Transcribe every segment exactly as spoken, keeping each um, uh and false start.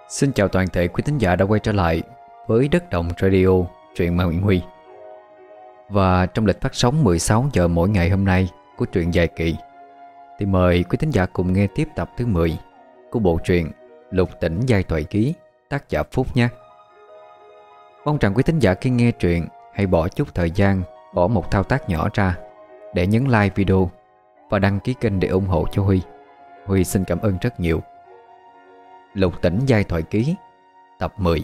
Xin chào toàn thể quý thính giả đã quay trở lại với Đất Đồng Radio, truyện ma Nguyễn Huy. Và trong lịch phát sóng mười sáu giờ mỗi ngày hôm nay của truyện dài kỳ, thì mời quý thính giả cùng nghe tiếp tập thứ mười của bộ truyện Lục Tỉnh Giai Thoại Ký, tác giả Phúc nhé. Mong rằng quý thính giả khi nghe truyện hãy bỏ chút thời gian, bỏ một thao tác nhỏ ra để nhấn like video và đăng ký kênh để ủng hộ cho Huy. Huy xin cảm ơn rất nhiều. Lục Tỉnh Giai Thoại Ký, tập mười.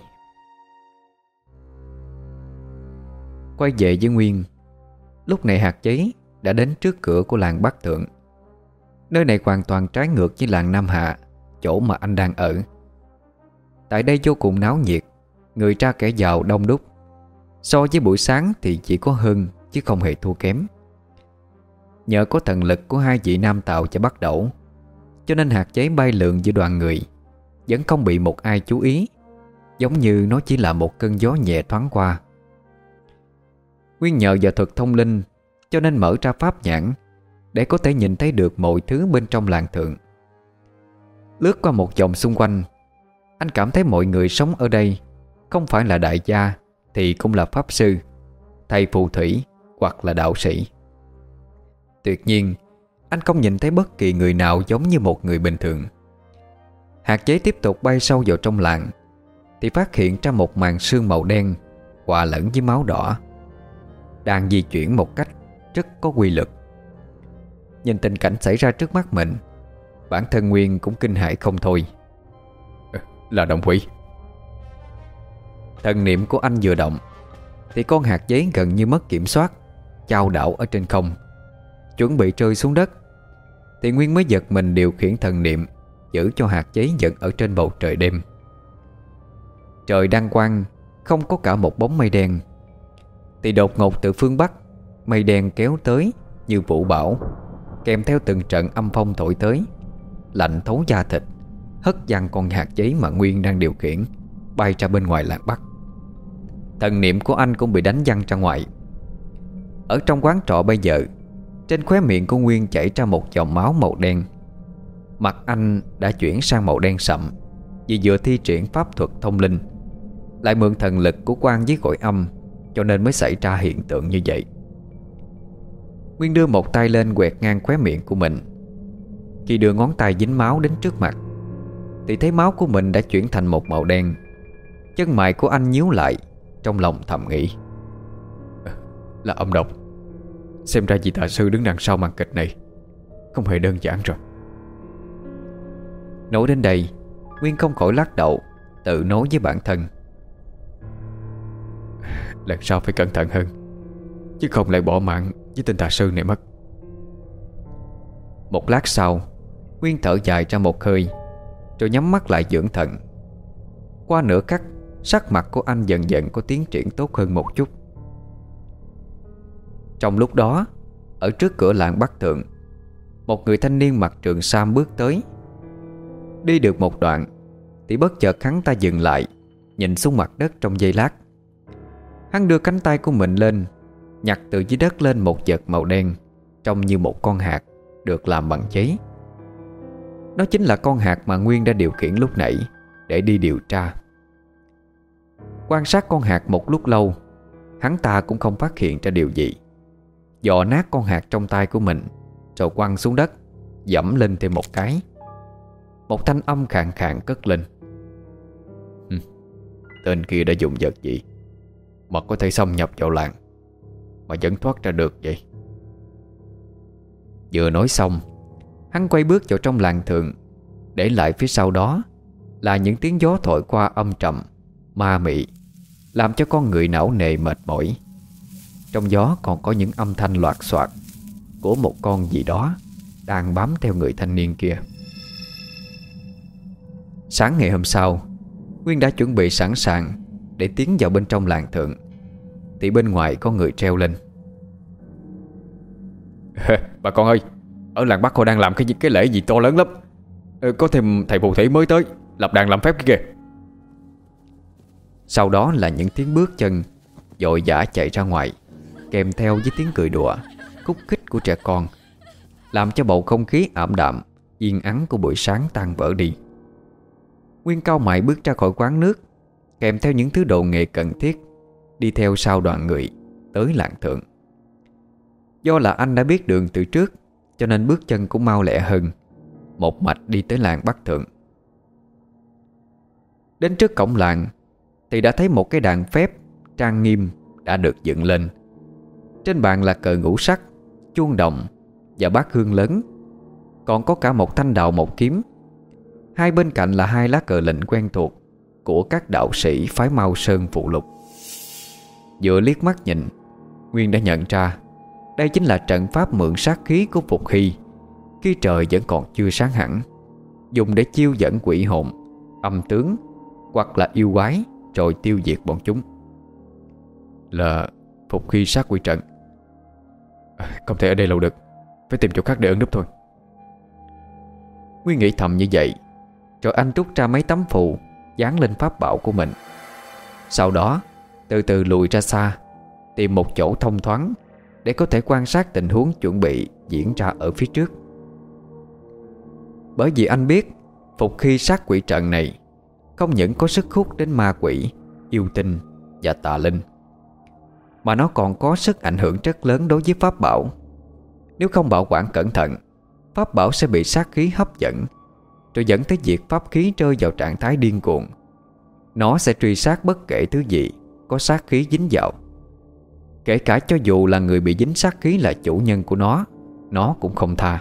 Quay về với Nguyên, lúc này hạt giấy đã đến trước cửa của làng Bắc Thượng. Nơi này hoàn toàn trái ngược với làng Nam Hạ, chỗ mà anh đang ở. Tại đây vô cùng náo nhiệt, người ra kẻ vào đông đúc. So với buổi sáng thì chỉ có hơn chứ không hề thua kém. Nhờ có thần lực của hai vị nam tạo cho bắt đầu, cho nên hạt giấy bay lượn giữa đoàn người vẫn không bị một ai chú ý, giống như nó chỉ là một cơn gió nhẹ thoáng qua. Nguyên nhờ vào thuật thông linh cho nên mở ra pháp nhãn để có thể nhìn thấy được mọi thứ bên trong làng Thượng. Lướt qua một vòng xung quanh, anh cảm thấy mọi người sống ở đây không phải là đại gia thì cũng là pháp sư, thầy phù thủy hoặc là đạo sĩ. Tuyệt nhiên, anh không nhìn thấy bất kỳ người nào giống như một người bình thường. Hạt giấy tiếp tục bay sâu vào trong làng thì phát hiện ra một màn sương màu đen hòa lẫn với máu đỏ đang di chuyển một cách rất có quy luật. Nhìn tình cảnh xảy ra trước mắt mình, bản thân Nguyên cũng kinh hãi không thôi. Là động quỷ. Thần niệm của anh vừa động thì con hạt giấy gần như mất kiểm soát, chao đảo ở trên không, chuẩn bị rơi xuống đất. Thì Nguyên mới giật mình điều khiển thần niệm giữ cho hạt giấy dựng ở trên bầu trời đêm. Trời đang quang, không có cả một bóng mây đen. Thì đột ngột từ phương Bắc, mây đen kéo tới như vũ bão, kèm theo từng trận âm phong thổi tới, lạnh thấu da thịt, hất văng con hạt giấy mà Nguyên đang điều khiển bay ra bên ngoài làng Bắc. Thần niệm của anh cũng bị đánh văng ra ngoài. Ở trong quán trọ bây giờ, trên khóe miệng của Nguyên chảy ra một dòng máu màu đen. Mặt anh đã chuyển sang màu đen sậm vì vừa thi triển pháp thuật thông linh, lại mượn thần lực của quan với cõi âm, cho nên mới xảy ra hiện tượng như vậy. Nguyên đưa một tay lên quẹt ngang khóe miệng của mình. Khi đưa ngón tay dính máu đến trước mặt thì thấy máu của mình đã chuyển thành một màu đen. Chân mày của anh nhíu lại, trong lòng thầm nghĩ: là âm độc. Xem ra vị tà sư đứng đằng sau màn kịch này không hề đơn giản rồi. Nói đến đây, Nguyên không khỏi lắc đầu, tự nói với bản thân: lần sau phải cẩn thận hơn, chứ không lại bỏ mạng với tên tà sư này mất. Một lát sau, Nguyên thở dài ra một hơi, rồi nhắm mắt lại dưỡng thần. Qua nửa khắc, sắc mặt của anh dần dần có tiến triển tốt hơn một chút. Trong lúc đó, ở trước cửa làng Bắc Thượng, một người thanh niên mặc trường sam bước tới. Đi được một đoạn thì bất chợt hắn ta dừng lại, nhìn xuống mặt đất trong giây lát. Hắn đưa cánh tay của mình lên, nhặt từ dưới đất lên một vật màu đen, trông như một con hạt được làm bằng giấy. Nó chính là con hạt mà Nguyên đã điều khiển lúc nãy để đi điều tra. Quan sát con hạt một lúc lâu, hắn ta cũng không phát hiện ra điều gì. Dò nát con hạt trong tay của mình, rồi quăng xuống đất, dẫm lên thêm một cái. Một thanh âm khàn khàn cất lên: "Hừ, tên kia đã dùng vật gì mà có thể xâm nhập vào làng mà vẫn thoát ra được vậy?" Vừa nói xong, hắn quay bước vào trong làng Thượng, để lại phía sau đó là những tiếng gió thổi qua âm trầm, ma mị, làm cho con người não nề mệt mỏi. Trong gió còn có những âm thanh loạt soạt của một con gì đó đang bám theo người thanh niên kia. Sáng ngày hôm sau, Nguyên đã chuẩn bị sẵn sàng để tiến vào bên trong làng Thượng, thì bên ngoài có người treo lên: "Bà con ơi, ở làng Bắc họ đang làm cái cái lễ gì to lớn lắm. Có thêm thầy phù thủy mới tới, lập đàn làm phép kìa." Sau đó là những tiếng bước chân vội vã chạy ra ngoài, kèm theo với tiếng cười đùa, khúc khích của trẻ con, làm cho bầu không khí ảm đạm, yên ắng của buổi sáng tan vỡ đi. Nguyên cau mày bước ra khỏi quán nước, kèm theo những thứ đồ nghề cần thiết, đi theo sau đoàn người tới làng thượng. Do là anh đã biết đường từ trước, cho nên bước chân cũng mau lẹ hơn, một mạch đi tới làng Bắc Thượng. Đến trước cổng làng thì đã thấy một cái đàn phép trang nghiêm đã được dựng lên. Trên bàn là cờ ngũ sắc, chuông đồng và bát hương lớn, còn có cả một thanh đào một kiếm. Hai bên cạnh là hai lá cờ lệnh quen thuộc của các đạo sĩ phái Mao Sơn phụ lục. Vừa liếc mắt nhìn, Nguyên đã nhận ra đây chính là trận pháp mượn sát khí của Phục Hy khi trời vẫn còn chưa sáng hẳn, dùng để chiêu dẫn quỷ hồn, âm tướng hoặc là yêu quái rồi tiêu diệt bọn chúng. Là Phục Hy sát quỷ trận. Không thể ở đây lâu được, phải tìm chỗ khác để ẩn núp thôi. Nguyên nghĩ thầm như vậy, rồi anh rút ra mấy tấm phù dán lên pháp bảo của mình. Sau đó từ từ lùi ra xa, tìm một chỗ thông thoáng để có thể quan sát tình huống chuẩn bị diễn ra ở phía trước. Bởi vì anh biết Phục Hy sát quỷ trận này không những có sức hút đến ma quỷ, yêu tinh và tà linh, mà nó còn có sức ảnh hưởng rất lớn đối với pháp bảo. Nếu không bảo quản cẩn thận, pháp bảo sẽ bị sát khí hấp dẫn, rồi dẫn tới việc pháp khí rơi vào trạng thái điên cuồng. Nó sẽ truy sát bất kể thứ gì có sát khí dính vào, kể cả cho dù là người bị dính sát khí là chủ nhân của nó, nó cũng không tha.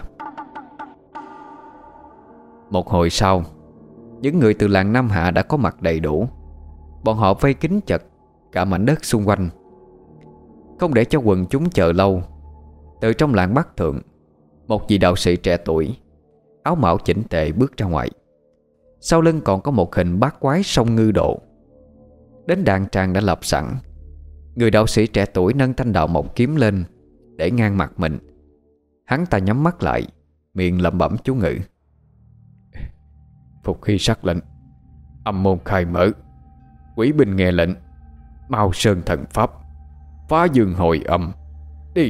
Một hồi sau, những người từ làng Nam Hạ đã có mặt đầy đủ. Bọn họ vây kín chặt cả mảnh đất xung quanh, không để cho quần chúng chờ lâu. Từ trong làng Bắc Thượng, một vị đạo sĩ trẻ tuổi, áo mão chỉnh tề bước ra ngoài. Sau lưng còn có một hình bát quái sông Ngư Độ. Đến đàn tràng đã lập sẵn, người đạo sĩ trẻ tuổi nâng thanh đạo một kiếm lên để ngang mặt mình. Hắn ta nhắm mắt lại, miệng lẩm bẩm chú ngữ. Phục Hy sắc lệnh, âm môn khai mở, quỷ binh nghe lệnh, Mao Sơn thần pháp, phá dương hồi âm, đi.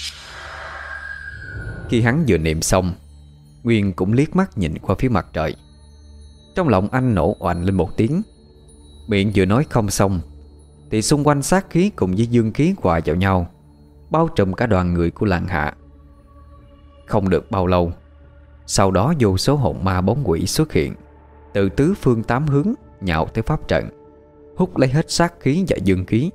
Khi hắn vừa niệm xong, Nguyên cũng liếc mắt nhìn qua phía mặt trời. Trong lòng anh nổ oành lên một tiếng. Miệng vừa nói không xong thì xung quanh sát khí cùng với dương khí hòa vào nhau, bao trùm cả đoàn người của làng Hạ. Không được bao lâu, sau đó vô số hồn ma bóng quỷ xuất hiện từ tứ phương tám hướng, nhào tới pháp trận, hút lấy hết sát khí và dương khí.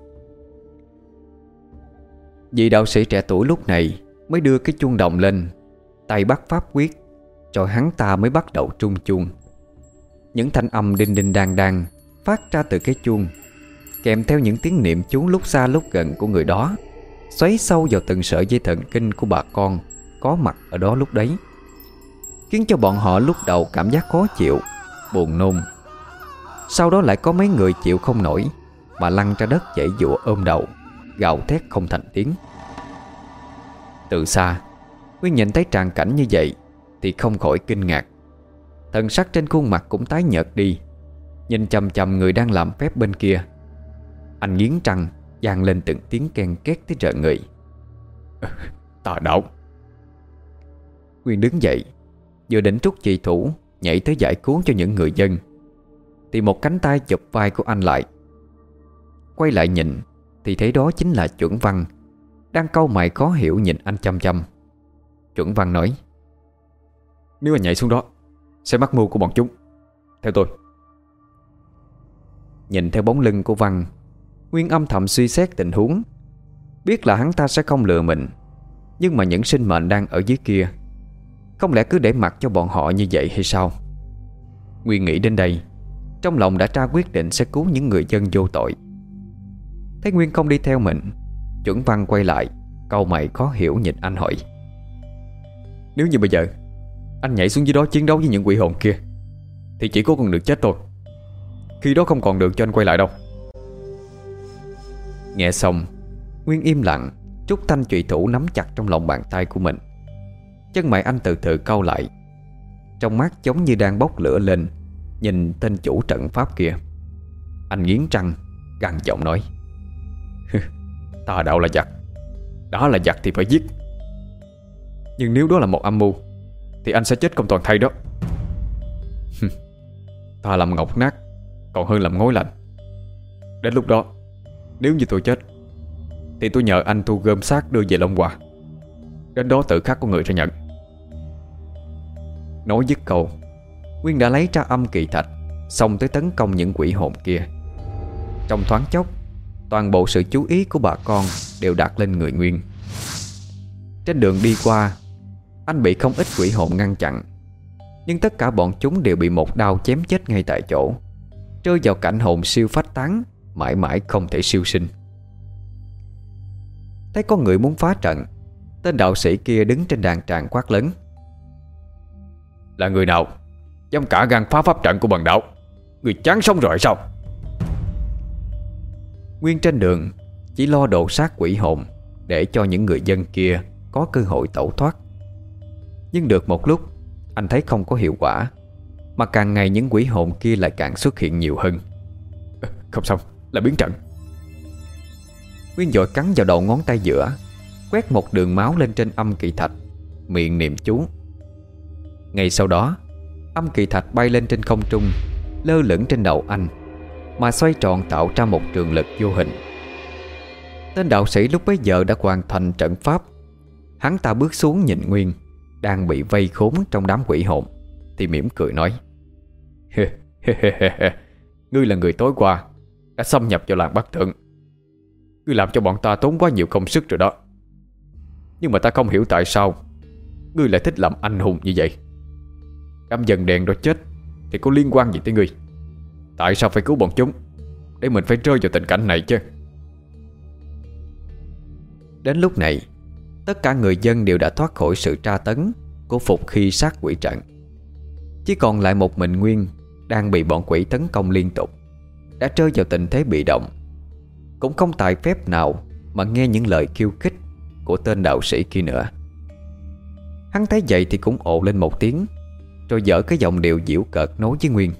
Vị đạo sĩ trẻ tuổi lúc này mới đưa cái chuông đồng lên, tay bắt pháp quyết, rồi hắn ta mới bắt đầu trung chuông. Những thanh âm đinh đinh đang đang phát ra từ cái chuông, kèm theo những tiếng niệm chú lúc xa lúc gần của người đó, xoáy sâu vào từng sợi dây thần kinh của bà con có mặt ở đó lúc đấy, khiến cho bọn họ lúc đầu cảm giác khó chịu, buồn nôn. Sau đó lại có mấy người chịu không nổi mà lăn ra đất giãy giụa ôm đầu, gào thét không thành tiếng. Từ xa, Nguyên nhìn thấy tràng cảnh như vậy thì không khỏi kinh ngạc. Thần sắc trên khuôn mặt cũng tái nhợt đi, nhìn chằm chằm người đang làm phép bên kia. Anh nghiến răng, vang lên từng tiếng ken két tới rợn người. Tà đạo. Nguyên đứng dậy, vừa định trút trùy thủ nhảy tới giải cứu cho những người dân, thì một cánh tay chụp vai của anh lại. Quay lại nhìn thì thấy đó chính là Chuẩn Văn, đang cau mày khó hiểu nhìn anh chăm chăm. Chuẩn Văn nói: Nếu anh nhảy xuống đó sẽ mắc mưu của bọn chúng, theo tôi. Nhìn theo bóng lưng của Văn, Nguyên âm thầm suy xét tình huống. Biết là hắn ta sẽ không lừa mình, nhưng mà những sinh mệnh đang ở dưới kia, không lẽ cứ để mặc cho bọn họ như vậy hay sao? Nguyên nghĩ đến đây, trong lòng đã ra quyết định sẽ cứu những người dân vô tội. Thấy Nguyên không đi theo mình, Chuẩn Văn quay lại, cau mày khó hiểu nhìn anh hỏi: Nếu như bây giờ anh nhảy xuống dưới đó chiến đấu với những quỷ hồn kia thì chỉ có con đường chết thôi. Khi đó không còn đường cho anh quay lại đâu. Nghe xong, Nguyên im lặng, rút thanh chùy thủ nắm chặt trong lòng bàn tay của mình. Chân mày anh từ từ cau lại, trong mắt giống như đang bốc lửa lên, nhìn tên chủ trận pháp kia. Anh nghiến răng, gằn giọng nói: Tà đạo là giặc, đó là giặc thì phải giết. Nhưng nếu đó là một âm mưu thì anh sẽ chết không toàn thây đó. Thà làm ngọc nát còn hơn làm ngói lạnh. Đến lúc đó, nếu như tôi chết thì tôi nhờ anh thu gom xác đưa về Long Hòa. Đến đó tự khắc có người ra nhận. Nói dứt câu, Nguyên đã lấy ra âm kỳ thạch, xông tới tấn công những quỷ hồn kia. Trong thoáng chốc, toàn bộ sự chú ý của bà con đều đặt lên người Nguyên. Trên đường đi qua, anh bị không ít quỷ hồn ngăn chặn, nhưng tất cả bọn chúng đều bị một đao chém chết ngay tại chỗ, rơi vào cảnh hồn siêu phách tán, mãi mãi không thể siêu sinh. Thấy có người muốn phá trận, tên đạo sĩ kia đứng trên đàn tràng quát lớn: Là người nào dám cả gan phá pháp trận của bần đạo? Người chán sống rồi sao? Nguyên trên đường chỉ lo độ sát quỷ hồn để cho những người dân kia có cơ hội tẩu thoát. Nhưng được một lúc, anh thấy không có hiệu quả, mà càng ngày những quỷ hồn kia lại càng xuất hiện nhiều hơn. Không xong, là biến trận. Nguyên vội cắn vào đầu ngón tay giữa, quét một đường máu lên trên âm kỳ thạch, miệng niệm chú. Ngay sau đó, âm kỳ thạch bay lên trên không trung, lơ lửng trên đầu anh, mà xoay tròn tạo ra một trường lực vô hình. Tên đạo sĩ lúc bấy giờ đã hoàn thành trận pháp. Hắn ta bước xuống nhìn Nguyên đang bị vây khốn trong đám quỷ hồn, thì mỉm cười nói: Ngươi là người tối qua đã xâm nhập vào làng Bắc Thượng. Ngươi làm cho bọn ta tốn quá nhiều công sức rồi đó. Nhưng mà ta không hiểu tại sao ngươi lại thích làm anh hùng như vậy. Đám dần đèn đó chết thì có liên quan gì tới ngươi? Tại sao phải cứu bọn chúng để mình phải rơi vào tình cảnh này chứ? Đến lúc này, tất cả người dân đều đã thoát khỏi sự tra tấn của phục khi sát quỷ trận. Chỉ còn lại một mình Nguyên đang bị bọn quỷ tấn công liên tục, đã rơi vào tình thế bị động, cũng không tài phép nào mà nghe những lời khiêu khích của tên đạo sĩ kia nữa. Hắn thấy vậy thì cũng ồ lên một tiếng, rồi dở cái giọng điệu giễu cợt nói với Nguyên: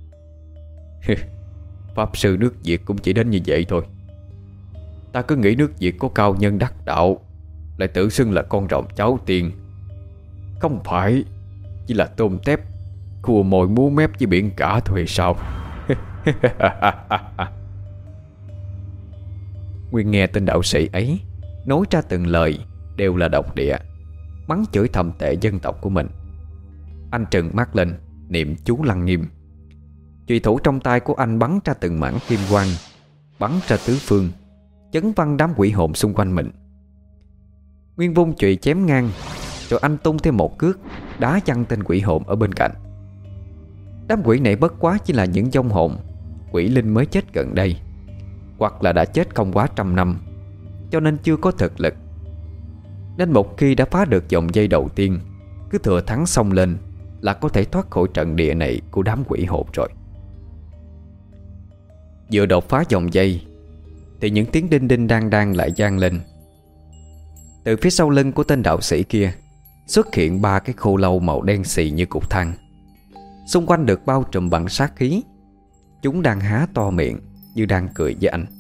Pháp sư nước Việt cũng chỉ đến như vậy thôi. Ta cứ nghĩ nước Việt có cao nhân đắc đạo, lại tự xưng là con rồng cháu tiên. Không phải chỉ là tôm tép khua mồi múa mép với biển cả thôi hay sao? Nguyên nghe tên đạo sĩ ấy nói ra từng lời đều là độc địa, mắng chửi thầm tệ dân tộc của mình. Anh trừng mắt lên, niệm chú lăng nghiêm. Chùy thủ trong tay của anh bắn ra từng mảng kim quang, bắn ra tứ phương, chấn văng đám quỷ hồn xung quanh mình. Nguyên vung chùy chém ngang, rồi anh tung thêm một cước, đá văng tên quỷ hồn ở bên cạnh. Đám quỷ này bất quá chỉ là những vong hồn quỷ linh mới chết gần đây, hoặc là đã chết không quá trăm năm, cho nên chưa có thực lực. Nên một khi đã phá được vòng dây đầu tiên, cứ thừa thắng xông lên là có thể thoát khỏi trận địa này của đám quỷ hồn rồi. Vừa đột phá vòng dây thì những tiếng đinh đinh đang đang lại vang lên. Từ phía sau lưng của tên đạo sĩ kia xuất hiện ba cái khô lâu màu đen xì như cục than, xung quanh được bao trùm bằng sát khí. Chúng đang há to miệng như đang cười với anh.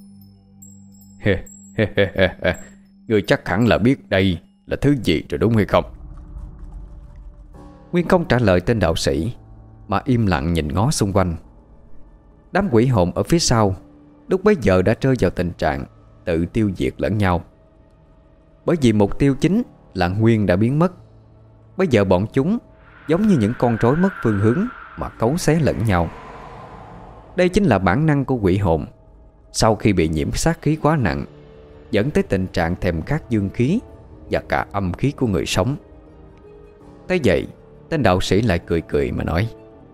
Ngươi chắc hẳn là biết đây là thứ gì rồi đúng hay không? Nguyên không trả lời tên đạo sĩ, mà im lặng nhìn ngó xung quanh. Đám quỷ hồn ở phía sau lúc bấy giờ đã rơi vào tình trạng tự tiêu diệt lẫn nhau. Bởi vì mục tiêu chính là Nguyên đã biến mất, bây giờ bọn chúng giống như những con rối mất phương hướng mà cấu xé lẫn nhau. Đây chính là bản năng của quỷ hồn sau khi bị nhiễm sát khí quá nặng, dẫn tới tình trạng thèm khát dương khí và cả âm khí của người sống. Thế vậy, tên đạo sĩ lại cười cười mà nói: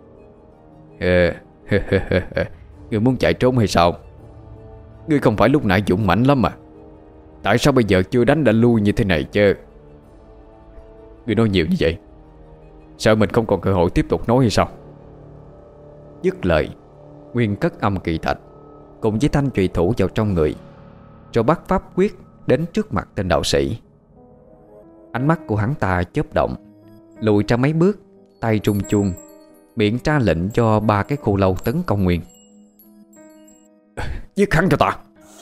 Ngươi muốn chạy trốn hay sao? Ngươi không phải lúc nãy dũng mãnh lắm mà, tại sao bây giờ chưa đánh đã lui như thế này chứ? Ngươi nói nhiều như vậy, sợ mình không còn cơ hội tiếp tục nói hay sao? Dứt lời, Nguyên cất âm kỳ thạch cùng với thanh chùy thủ vào trong người, rồi bắt pháp quyết đến trước mặt tên đạo sĩ. Ánh mắt của hắn ta chớp động, lùi ra mấy bước, tay trung chuông, miệng ra lệnh cho ba cái khô lâu tấn công Nguyên. Giết hắn cho ta!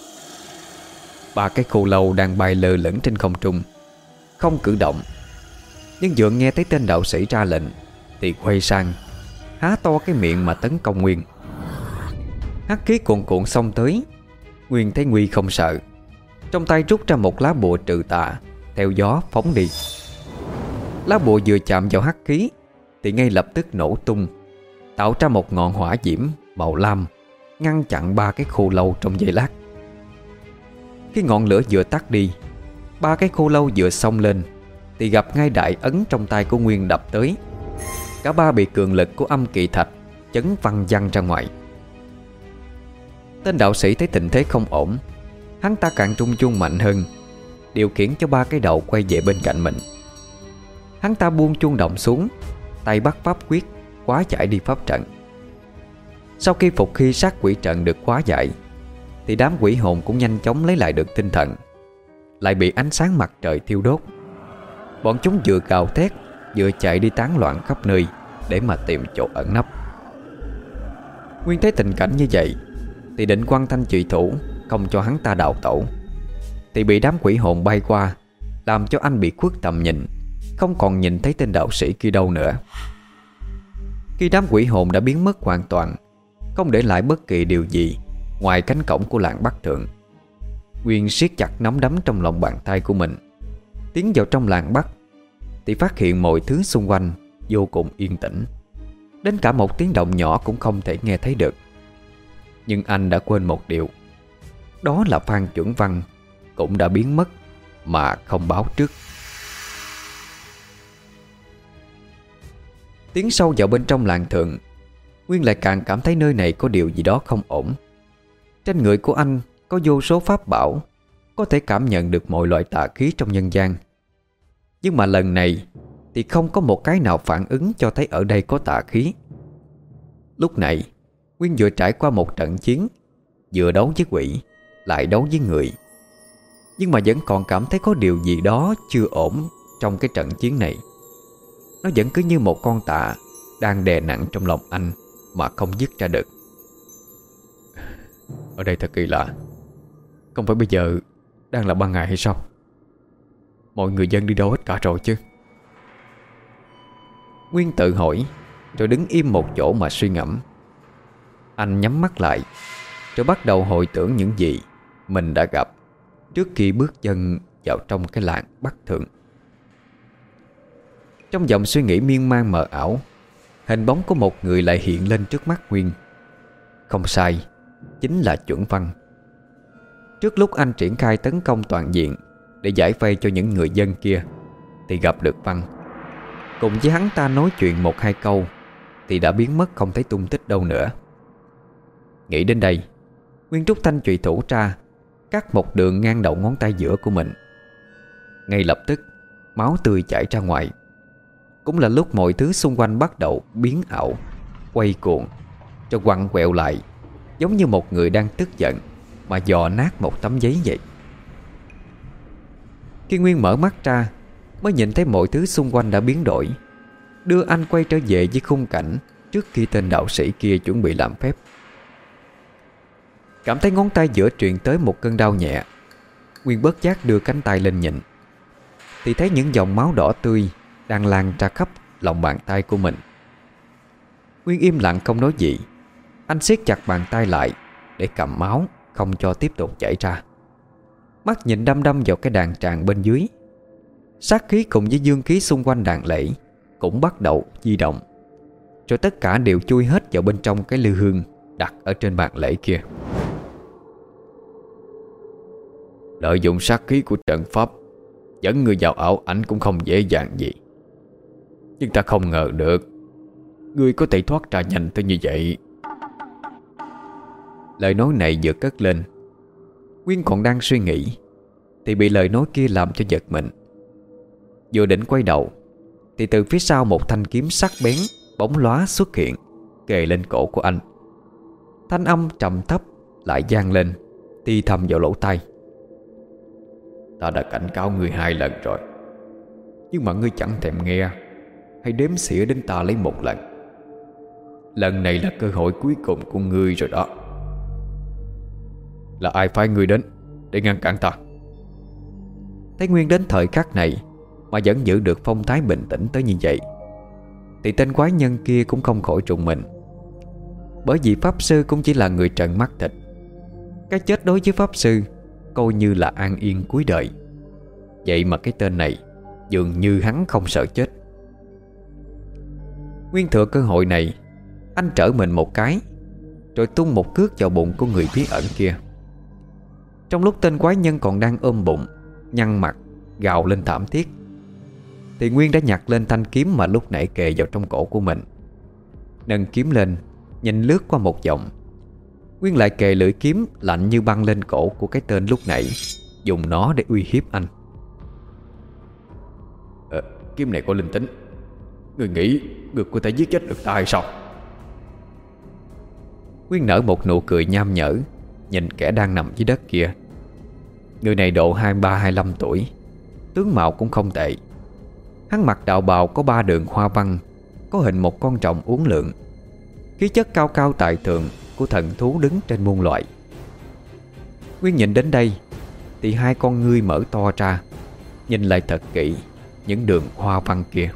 Ba cái khô lâu đang bay lơ lửng trên không trung, không cử động, nhưng vừa nghe thấy tên đạo sĩ ra lệnh thì quay sang, há to cái miệng mà tấn công Nguyên. Hắc khí cuồn cuộn xông tới. Nguyên thấy nguy không sợ, trong tay rút ra một lá bùa trừ tà, theo gió phóng đi. Lá bùa vừa chạm vào hắc khí thì ngay lập tức nổ tung, tạo ra một ngọn hỏa diễm màu lam, ngăn chặn ba cái khô lâu trong giây lát. Khi ngọn lửa vừa tắt đi, ba cái khô lâu vừa xông lên thì gặp ngay đại ấn trong tay của Nguyên đập tới. Cả ba bị cường lực của âm kỵ thạch chấn văng văng ra ngoài. Tên đạo sĩ thấy tình thế không ổn, hắn ta càng trung chuông mạnh hơn, điều khiển cho ba cái đầu quay về bên cạnh mình. Hắn ta buông chuông động xuống, tay bắt pháp quyết hóa giải đi pháp trận. Sau khi phục khi sát quỷ trận được hóa giải thì đám quỷ hồn cũng nhanh chóng lấy lại được tinh thần, lại bị ánh sáng mặt trời thiêu đốt. Bọn chúng vừa gào thét vừa chạy đi tán loạn khắp nơi để mà tìm chỗ ẩn nấp. Nguyên thấy tình cảnh như vậy thì định quăng thanh trùy thủ không cho hắn ta đào tẩu, thì bị đám quỷ hồn bay qua, làm cho anh bị khuất tầm nhìn, không còn nhìn thấy tên đạo sĩ kia đâu nữa. Khi đám quỷ hồn đã biến mất hoàn toàn, không để lại bất kỳ điều gì ngoài cánh cổng của làng Bắc Thượng, Nguyên siết chặt nắm đấm trong lòng bàn tay của mình, tiến vào trong làng Bắc thì phát hiện mọi thứ xung quanh vô cùng yên tĩnh, đến cả một tiếng động nhỏ cũng không thể nghe thấy được. Nhưng anh đã quên một điều, đó là Phan Chuẩn Văn cũng đã biến mất mà không báo trước. Tiến sâu vào bên trong làng Thượng, Nguyên lại càng cảm thấy nơi này có điều gì đó không ổn. Trên người của anh có vô số pháp bảo, có thể cảm nhận được mọi loại tà khí trong nhân gian. Nhưng mà lần này thì không có một cái nào phản ứng cho thấy ở đây có tà khí. Lúc này Nguyên vừa trải qua một trận chiến, vừa đấu với quỷ lại đấu với người, nhưng mà vẫn còn cảm thấy có điều gì đó chưa ổn trong cái trận chiến này. Nó vẫn cứ như một con tạ đang đè nặng trong lòng anh mà không dứt ra được. Ở đây thật kỳ lạ, không phải bây giờ đang là ban ngày hay sao? Mọi người dân đi đâu hết cả rồi chứ? Nguyên tự hỏi, rồi đứng im một chỗ mà suy ngẫm. Anh nhắm mắt lại, rồi bắt đầu hồi tưởng những gì mình đã gặp trước khi bước chân vào trong cái làng Bắc Thượng. Trong dòng suy nghĩ miên man mờ ảo, hình bóng của một người lại hiện lên trước mắt Nguyên. Không sai, chính là Chuẩn Văn. Trước lúc anh triển khai tấn công toàn diện để giải vây cho những người dân kia thì gặp được Văn. Cùng với hắn ta nói chuyện một hai câu thì đã biến mất không thấy tung tích đâu nữa. Nghĩ đến đây, Nguyên rút thanh chùy thủ ra, cắt một đường ngang đầu ngón tay giữa của mình. Ngay lập tức máu tươi chảy ra ngoài. Cũng là lúc mọi thứ xung quanh bắt đầu biến ảo, quay cuồng, cho quằn quẹo lại, giống như một người đang tức giận mà dò nát một tấm giấy vậy. Khi Nguyên mở mắt ra, mới nhìn thấy mọi thứ xung quanh đã biến đổi, đưa anh quay trở về với khung cảnh trước khi tên đạo sĩ kia chuẩn bị làm phép. Cảm thấy ngón tay giữa truyền tới một cơn đau nhẹ, Nguyên bất giác đưa cánh tay lên nhìn, thì thấy những dòng máu đỏ tươi đang lan ra khắp lòng bàn tay của mình. Nguyên im lặng không nói gì. Anh siết chặt bàn tay lại để cầm máu không cho tiếp tục chảy ra. Mắt nhìn đăm đăm vào cái đàn tràng bên dưới. Sát khí cùng với dương khí xung quanh đàn lễ cũng bắt đầu di động, rồi tất cả đều chui hết vào bên trong cái lư hương đặt ở trên bàn lễ kia. Lợi dụng sát khí của trận pháp dẫn người vào ảo ảnh cũng không dễ dàng gì, nhưng ta không ngờ được ngươi có thể thoát ra nhanh tới như vậy. Lời nói này vừa cất lên, Nguyên còn đang suy nghĩ thì bị lời nói kia làm cho giật mình. Vừa định quay đầu thì từ phía sau một thanh kiếm sắc bén bóng lóa xuất hiện, kề lên cổ của anh. Thanh âm trầm thấp lại vang lên, ti thầm vào lỗ tai. Ta đã cảnh cáo ngươi hai lần rồi, nhưng mà ngươi chẳng thèm nghe hay đếm xỉa đến ta lấy một lần. Lần này là cơ hội cuối cùng của ngươi rồi đó. Là ai phái ngươi đến để ngăn cản ta? Thấy Nguyên đến thời khắc này mà vẫn giữ được phong thái bình tĩnh tới như vậy, thì tên quái nhân kia cũng không khỏi trùng mình. Bởi vì pháp sư cũng chỉ là người trần mắt thịt. Cái chết đối với pháp sư coi như là an yên cuối đời. Vậy mà cái tên này dường như hắn không sợ chết. Nguyên thừa cơ hội này, anh trở mình một cái, rồi tung một cước vào bụng của người bí ẩn kia. Trong lúc tên quái nhân còn đang ôm bụng, nhăn mặt, gào lên thảm thiết, thì Nguyên đã nhặt lên thanh kiếm mà lúc nãy kề vào trong cổ của mình. Nâng kiếm lên, nhìn lướt qua một vòng, Nguyên lại kề lưỡi kiếm lạnh như băng lên cổ của cái tên lúc nãy, dùng nó để uy hiếp anh. ờ, Kiếm này có linh tính. Người nghĩ người có thể giết chết được ta hay sao? Nguyên nở một nụ cười nham nhở, nhìn kẻ đang nằm dưới đất kia. Người này độ hai mươi ba hai mươi lăm tuổi, tướng mạo cũng không tệ. Hắn mặc đạo bào có ba đường hoa văn, có hình một con tròng uốn lượn, khí chất cao cao tại thượng của thần thú đứng trên muôn loại. Nguyên nhìn đến đây thì hai con ngươi mở to ra, nhìn lại thật kỹ những đường hoa văn kia.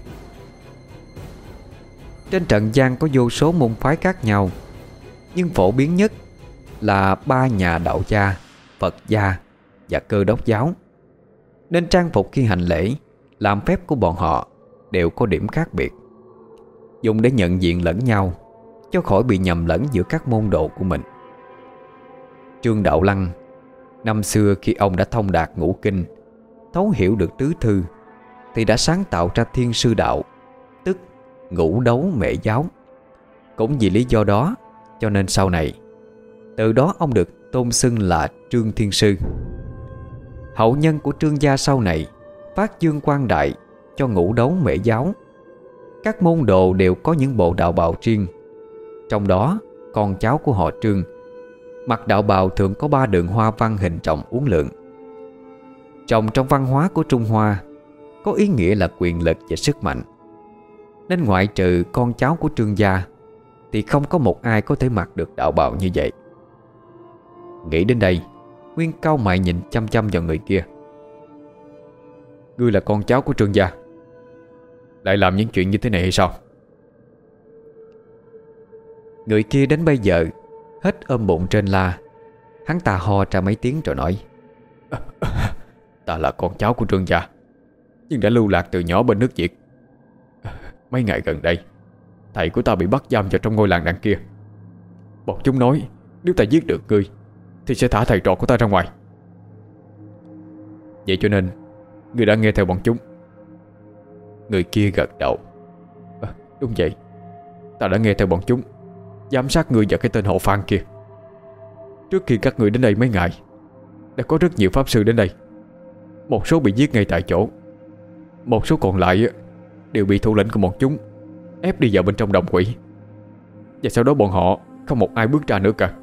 Trên trận gian có vô số môn phái khác nhau, nhưng phổ biến nhất là ba nhà đạo gia, Phật gia và Cơ Đốc giáo, nên trang phục khi hành lễ, làm phép của bọn họ đều có điểm khác biệt, dùng để nhận diện lẫn nhau, cho khỏi bị nhầm lẫn giữa các môn đồ của mình. Trương Đạo Lăng, năm xưa khi ông đã thông đạt ngũ kinh, thấu hiểu được tứ thư, thì đã sáng tạo ra Thiên Sư Đạo, tức Ngũ Đấu Mễ Giáo. Cũng vì lý do đó cho nên sau này, từ đó ông được tôn xưng là Trương Thiên Sư. Hậu nhân của Trương gia sau này phát dương quang đại cho Ngũ Đấu Mễ Giáo. Các môn đồ đều có những bộ đạo bào riêng. Trong đó con cháu của họ Trương mặc đạo bào thường có ba đường hoa văn hình trọng uốn lượn. Trồng trong văn hóa của Trung Hoa có ý nghĩa là quyền lực và sức mạnh, nên ngoại trừ con cháu của Trương gia thì không có một ai có thể mặc được đạo bào như vậy. Nghĩ đến đây, Nguyên cau mày nhìn chăm chăm vào người kia. Ngươi là con cháu của Trương gia, lại làm những chuyện như thế này hay sao? Người kia đến bây giờ hết ôm bụng trên la. Hắn ta ho ra mấy tiếng rồi nói: Ta là con cháu của Trương gia, nhưng đã lưu lạc từ nhỏ bên nước Việt. Mấy ngày gần đây, thầy của ta bị bắt giam vào trong ngôi làng đằng kia. Bọn chúng nói nếu ta giết được ngươi thì sẽ thả thầy trò của ta ra ngoài. Vậy cho nên ngươi đã nghe theo bọn chúng? Người kia gật đầu: à, Đúng vậy, ta đã nghe theo bọn chúng, giám sát ngươi và cái tên họ Phan kia. Trước khi các ngươi đến đây mấy ngày, đã có rất nhiều pháp sư đến đây. Một số bị giết ngay tại chỗ, một số còn lại đều bị thủ lĩnh của bọn chúng ép đi vào bên trong động quỷ. Và sau đó bọn họ không một ai bước ra nữa cả.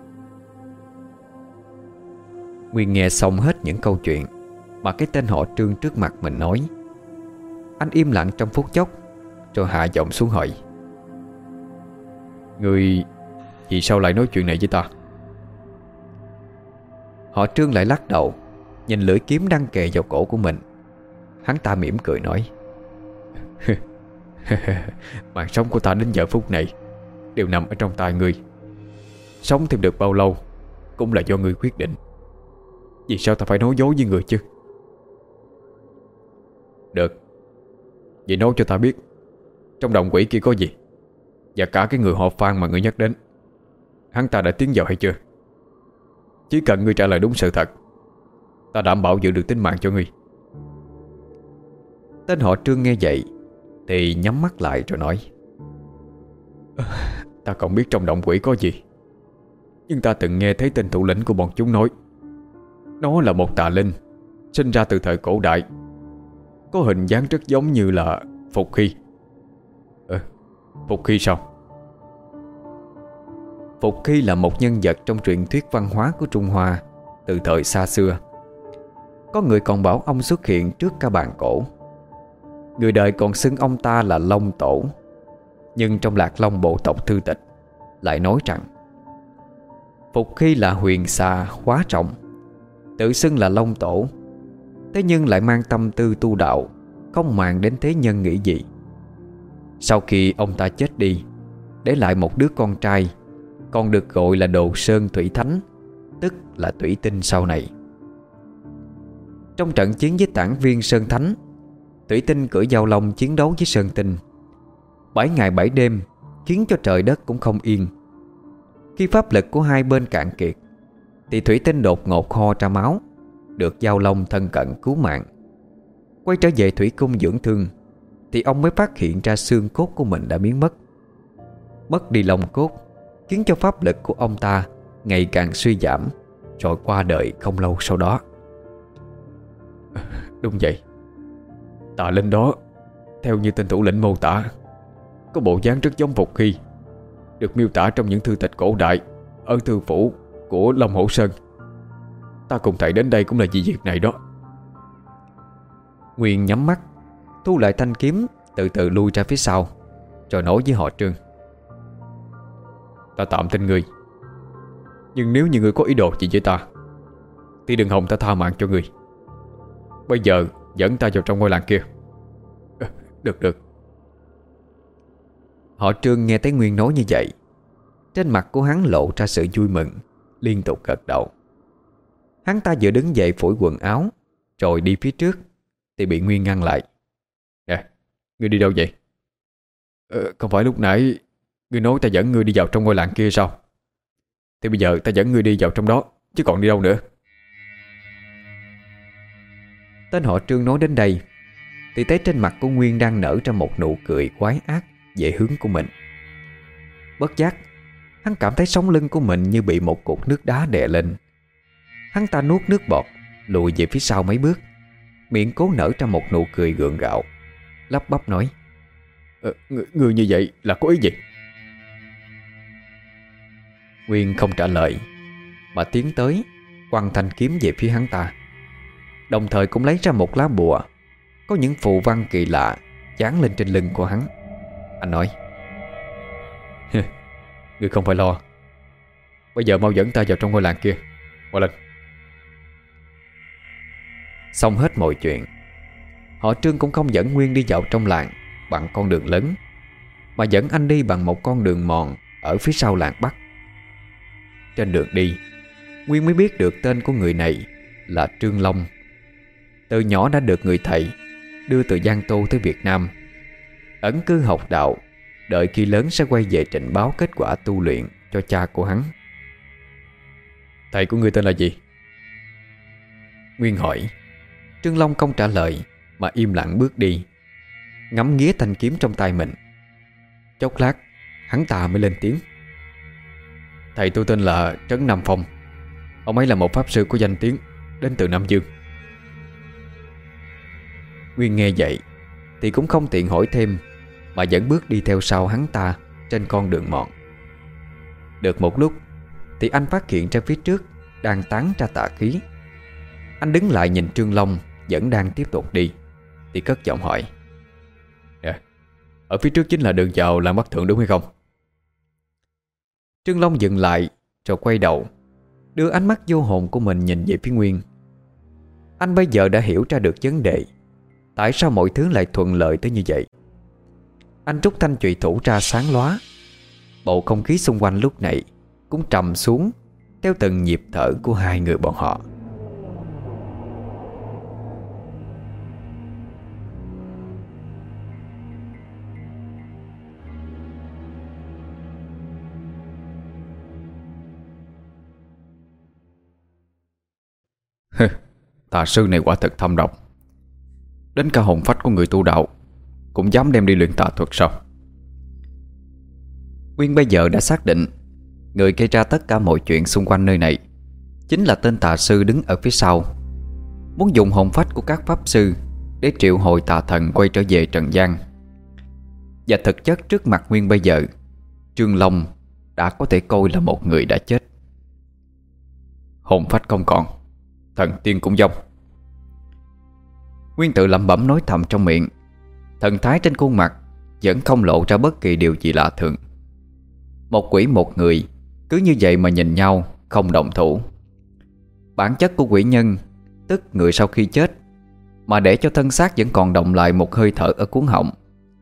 Nguyên nghe xong hết những câu chuyện mà cái tên họ Trương trước mặt mình nói. Anh im lặng trong phút chốc, rồi hạ giọng xuống hỏi: Ngươi vì sao lại nói chuyện này với ta? Họ Trương lại lắc đầu, nhìn lưỡi kiếm đang kề vào cổ của mình. Hắn ta mỉm cười nói: Mạng sống của ta đến giờ phút này đều nằm ở trong tay ngươi. Sống thêm được bao lâu cũng là do ngươi quyết định. Vì sao ta phải nói dối với người chứ? Được, vậy nói cho ta biết trong động quỷ kia có gì, và cả cái người họ Phan mà ngươi nhắc đến, hắn ta đã tiến vào hay chưa? Chỉ cần ngươi trả lời đúng sự thật, ta đảm bảo giữ được tính mạng cho ngươi. Tên họ Trương nghe vậy thì nhắm mắt lại rồi nói: Ta không biết trong động quỷ có gì, nhưng ta từng nghe thấy tên thủ lĩnh của bọn chúng nói nó là một tà linh sinh ra từ thời cổ đại, có hình dáng rất giống như là Phục Hy. Ờ, Phục Hy sao? Phục Hy là một nhân vật trong truyền thuyết văn hóa của Trung Hoa từ thời xa xưa. Có người còn bảo ông xuất hiện trước cả bàn cổ. Người đời còn xưng ông ta là Long Tổ. Nhưng trong Lạc Long bộ tộc thư tịch lại nói rằng Phục Hy là huyền xà hóa trọng, tự xưng là Long Tổ, thế nhưng lại mang tâm tư tu đạo, không màng đến thế nhân nghĩ gì. Sau khi ông ta chết đi, để lại một đứa con trai, còn được gọi là Đồ Sơn Thủy Thánh, tức là Thủy Tinh sau này. Trong trận chiến với tản viên Sơn Thánh, Thủy Tinh cưỡi Dao Long chiến đấu với Sơn Tinh bảy ngày bảy đêm, khiến cho trời đất cũng không yên. Khi pháp lực của hai bên cạn kiệt, thì Thủy Tinh đột ngột ho ra máu, được Dao Long thân cận cứu mạng. Quay trở về thủy cung dưỡng thương, thì ông mới phát hiện ra xương cốt của mình đã biến mất. Mất đi long cốt, khiến cho pháp lực của ông ta ngày càng suy giảm, rồi qua đời không lâu sau đó. Đúng vậy, tà linh đó, theo như tên thủ lĩnh mô tả, có bộ dáng rất giống Phục Hy, được miêu tả trong những thư tịch cổ đại ở thư phủ của Long Hổ Sơn. Ta cùng thầy đến đây cũng là vì việc này đó. Nguyên nhắm mắt, thu lại thanh kiếm, từ từ lui ra phía sau, rồi nói với họ Trương: Ta tạm tin ngươi, nhưng nếu như ngươi có ý đồ gì với ta, thì đừng hòng ta tha mạng cho ngươi. Bây giờ dẫn ta vào trong ngôi làng kia. Được được. Họ Trương nghe thấy Nguyên nói như vậy, trên mặt của hắn lộ ra sự vui mừng, liên tục gật đầu. Hắn ta vừa đứng dậy phủi quần áo, rồi đi phía trước, thì bị Nguyên ngăn lại. Nè, ngươi đi đâu vậy? Ờ, không phải lúc nãy ngươi nói ta dẫn ngươi đi vào trong ngôi làng kia sao? Thì bây giờ ta dẫn ngươi đi vào trong đó, chứ còn đi đâu nữa. Tên họ Trương nói đến đây, thì thấy trên mặt của Nguyên đang nở ra một nụ cười quái ác về hướng của mình. Bất giác, hắn cảm thấy sống lưng của mình như bị một cục nước đá đè lên. Hắn ta nuốt nước bọt, lùi về phía sau mấy bước, miệng cố nở ra một nụ cười gượng gạo, lắp bắp nói: ờ, người, người như vậy là có ý gì? Nguyên không trả lời, mà tiến tới quăng thanh kiếm về phía hắn ta, đồng thời cũng lấy ra một lá bùa có những phù văn kỳ lạ dán lên trên lưng của hắn. Anh nói: Ngươi không phải lo. Bây giờ mau dẫn ta vào trong ngôi làng kia. Mau lên. Xong hết mọi chuyện, họ Trương cũng không dẫn Nguyên đi vào trong làng bằng con đường lớn, mà dẫn anh đi bằng một con đường mòn ở phía sau làng Bắc. Trên đường đi, Nguyên mới biết được tên của người này là Trương Long. Từ nhỏ đã được người thầy đưa từ Giang Tô tới Việt Nam, ẩn cư học đạo, đợi khi lớn sẽ quay về trình báo kết quả tu luyện cho cha của hắn. Thầy của ngươi tên là gì? Nguyên hỏi. Trương Long không trả lời, mà im lặng bước đi, ngắm nghía thanh kiếm trong tay mình. Chốc lát, hắn ta mới lên tiếng: Thầy tôi tên là Trấn Nam Phong. Ông ấy là một pháp sư có danh tiếng, đến từ Nam Dương. Nguyên nghe vậy thì cũng không tiện hỏi thêm, mà vẫn bước đi theo sau hắn ta trên con đường mòn. Được một lúc thì anh phát hiện ra phía trước đang tán ra tà khí. Anh đứng lại nhìn Trương Long vẫn đang tiếp tục đi, thì cất giọng hỏi: Nè, ở phía trước chính là đường vào làng Bắc Thượng đúng hay không? Trương Long dừng lại rồi quay đầu, đưa ánh mắt vô hồn của mình nhìn về phía Nguyên. Anh bây giờ đã hiểu ra được vấn đề, tại sao mọi thứ lại thuận lợi tới như vậy. Anh rút thanh chùy thủ ra sáng lóa. Bầu không khí xung quanh lúc này cũng trầm xuống theo từng nhịp thở của hai người bọn họ. Tà sư này quả thật thâm độc, đến cả hồn phách của người tu đạo cũng dám đem đi luyện tà thuật sao? Nguyên bây giờ đã xác định người gây ra tất cả mọi chuyện xung quanh nơi này chính là tên tà sư đứng ở phía sau, muốn dùng hồn phách của các pháp sư để triệu hồi tà thần quay trở về trần gian. Và thực chất trước mặt Nguyên bây giờ, Trương Long đã có thể coi là một người đã chết. Hồn phách không còn, thần tiên cũng vong. Nguyên tự lẩm bẩm nói thầm trong miệng, thần thái trên khuôn mặt vẫn không lộ ra bất kỳ điều gì lạ thường. Một quỷ một người cứ như vậy mà nhìn nhau, không động thủ. Bản chất của quỷ nhân, tức người sau khi chết, mà để cho thân xác vẫn còn động lại một hơi thở ở cuống họng.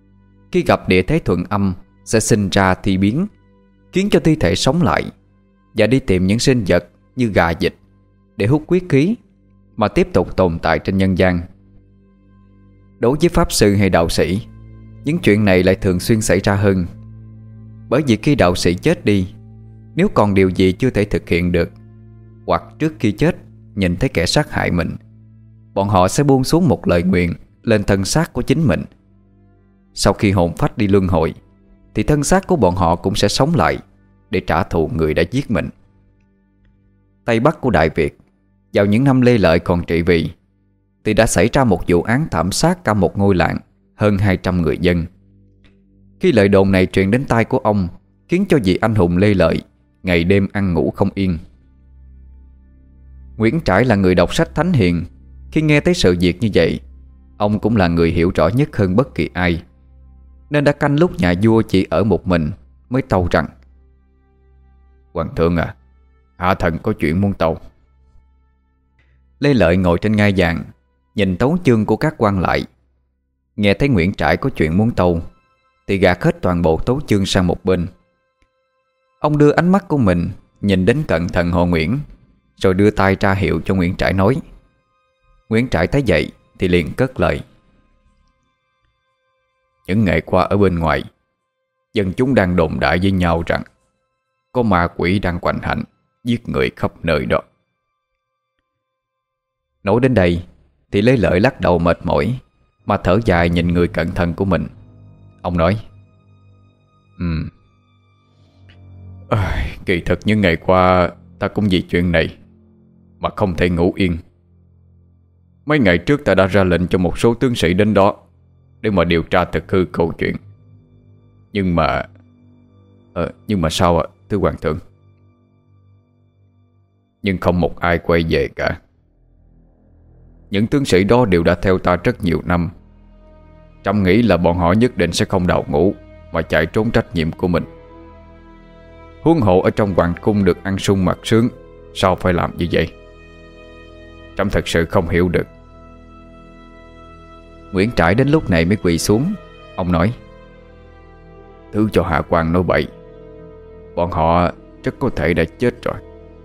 Khi gặp địa thế thuận âm sẽ sinh ra thi biến, khiến cho thi thể sống lại và đi tìm những sinh vật như gà vịt để hút huyết khí mà tiếp tục tồn tại trên nhân gian. Đối với pháp sư hay đạo sĩ, những chuyện này lại thường xuyên xảy ra hơn. Bởi vì khi đạo sĩ chết đi, nếu còn điều gì chưa thể thực hiện được, hoặc trước khi chết nhìn thấy kẻ sát hại mình, bọn họ sẽ buông xuống một lời nguyện lên thân xác của chính mình. Sau khi hồn phách đi luân hồi, thì thân xác của bọn họ cũng sẽ sống lại để trả thù người đã giết mình. Tây Bắc của Đại Việt, vào những năm Lê Lợi còn trị vì, thì đã xảy ra một vụ án thảm sát cả một ngôi làng, hơn hai trăm người dân. Khi lời đồn này truyền đến tai của ông, khiến cho vị anh hùng Lê Lợi ngày đêm ăn ngủ không yên. Nguyễn Trãi là người đọc sách thánh hiền. Khi nghe thấy sự việc như vậy, ông cũng là người hiểu rõ nhất hơn bất kỳ ai, nên đã canh lúc nhà vua chỉ ở một mình mới tâu rằng: "Hoàng thượng à, hạ thần có chuyện muốn tâu." Lê Lợi ngồi trên ngai vàng, nhìn tấu chương của các quan lại. Nghe thấy Nguyễn Trãi có chuyện muốn tâu, thì gạt hết toàn bộ tấu chương sang một bên. Ông đưa ánh mắt của mình nhìn đến cận thần họ Nguyễn, rồi đưa tay ra hiệu cho Nguyễn Trãi nói. Nguyễn Trãi thấy vậy thì liền cất lời: "Những ngày qua ở bên ngoài, dân chúng đang đồn đại với nhau rằng có ma quỷ đang hoành hành, giết người khắp nơi đó." Nói đến đây thì Lê Lợi lắc đầu mệt mỏi, mà thở dài nhìn người cận thân của mình. Ông nói: Ừm à, Kỳ thực những ngày qua ta cũng vì chuyện này mà không thể ngủ yên. Mấy ngày trước ta đã ra lệnh cho một số tướng sĩ đến đó để mà điều tra thực hư câu chuyện. Nhưng mà à, Nhưng mà sao ạ, thưa hoàng thượng? Nhưng không một ai quay về cả. Những tướng sĩ đó đều đã theo ta rất nhiều năm. Trẫm nghĩ là bọn họ nhất định sẽ không đào ngũ mà chạy trốn trách nhiệm của mình. Huống hộ ở trong hoàng cung được ăn sung mặc sướng, sao phải làm như vậy? Trẫm thật sự không hiểu được. Nguyễn Trãi đến lúc này mới quỳ xuống. Ông nói: Thứ cho hạ quan nói bậy. Bọn họ rất có thể đã chết rồi.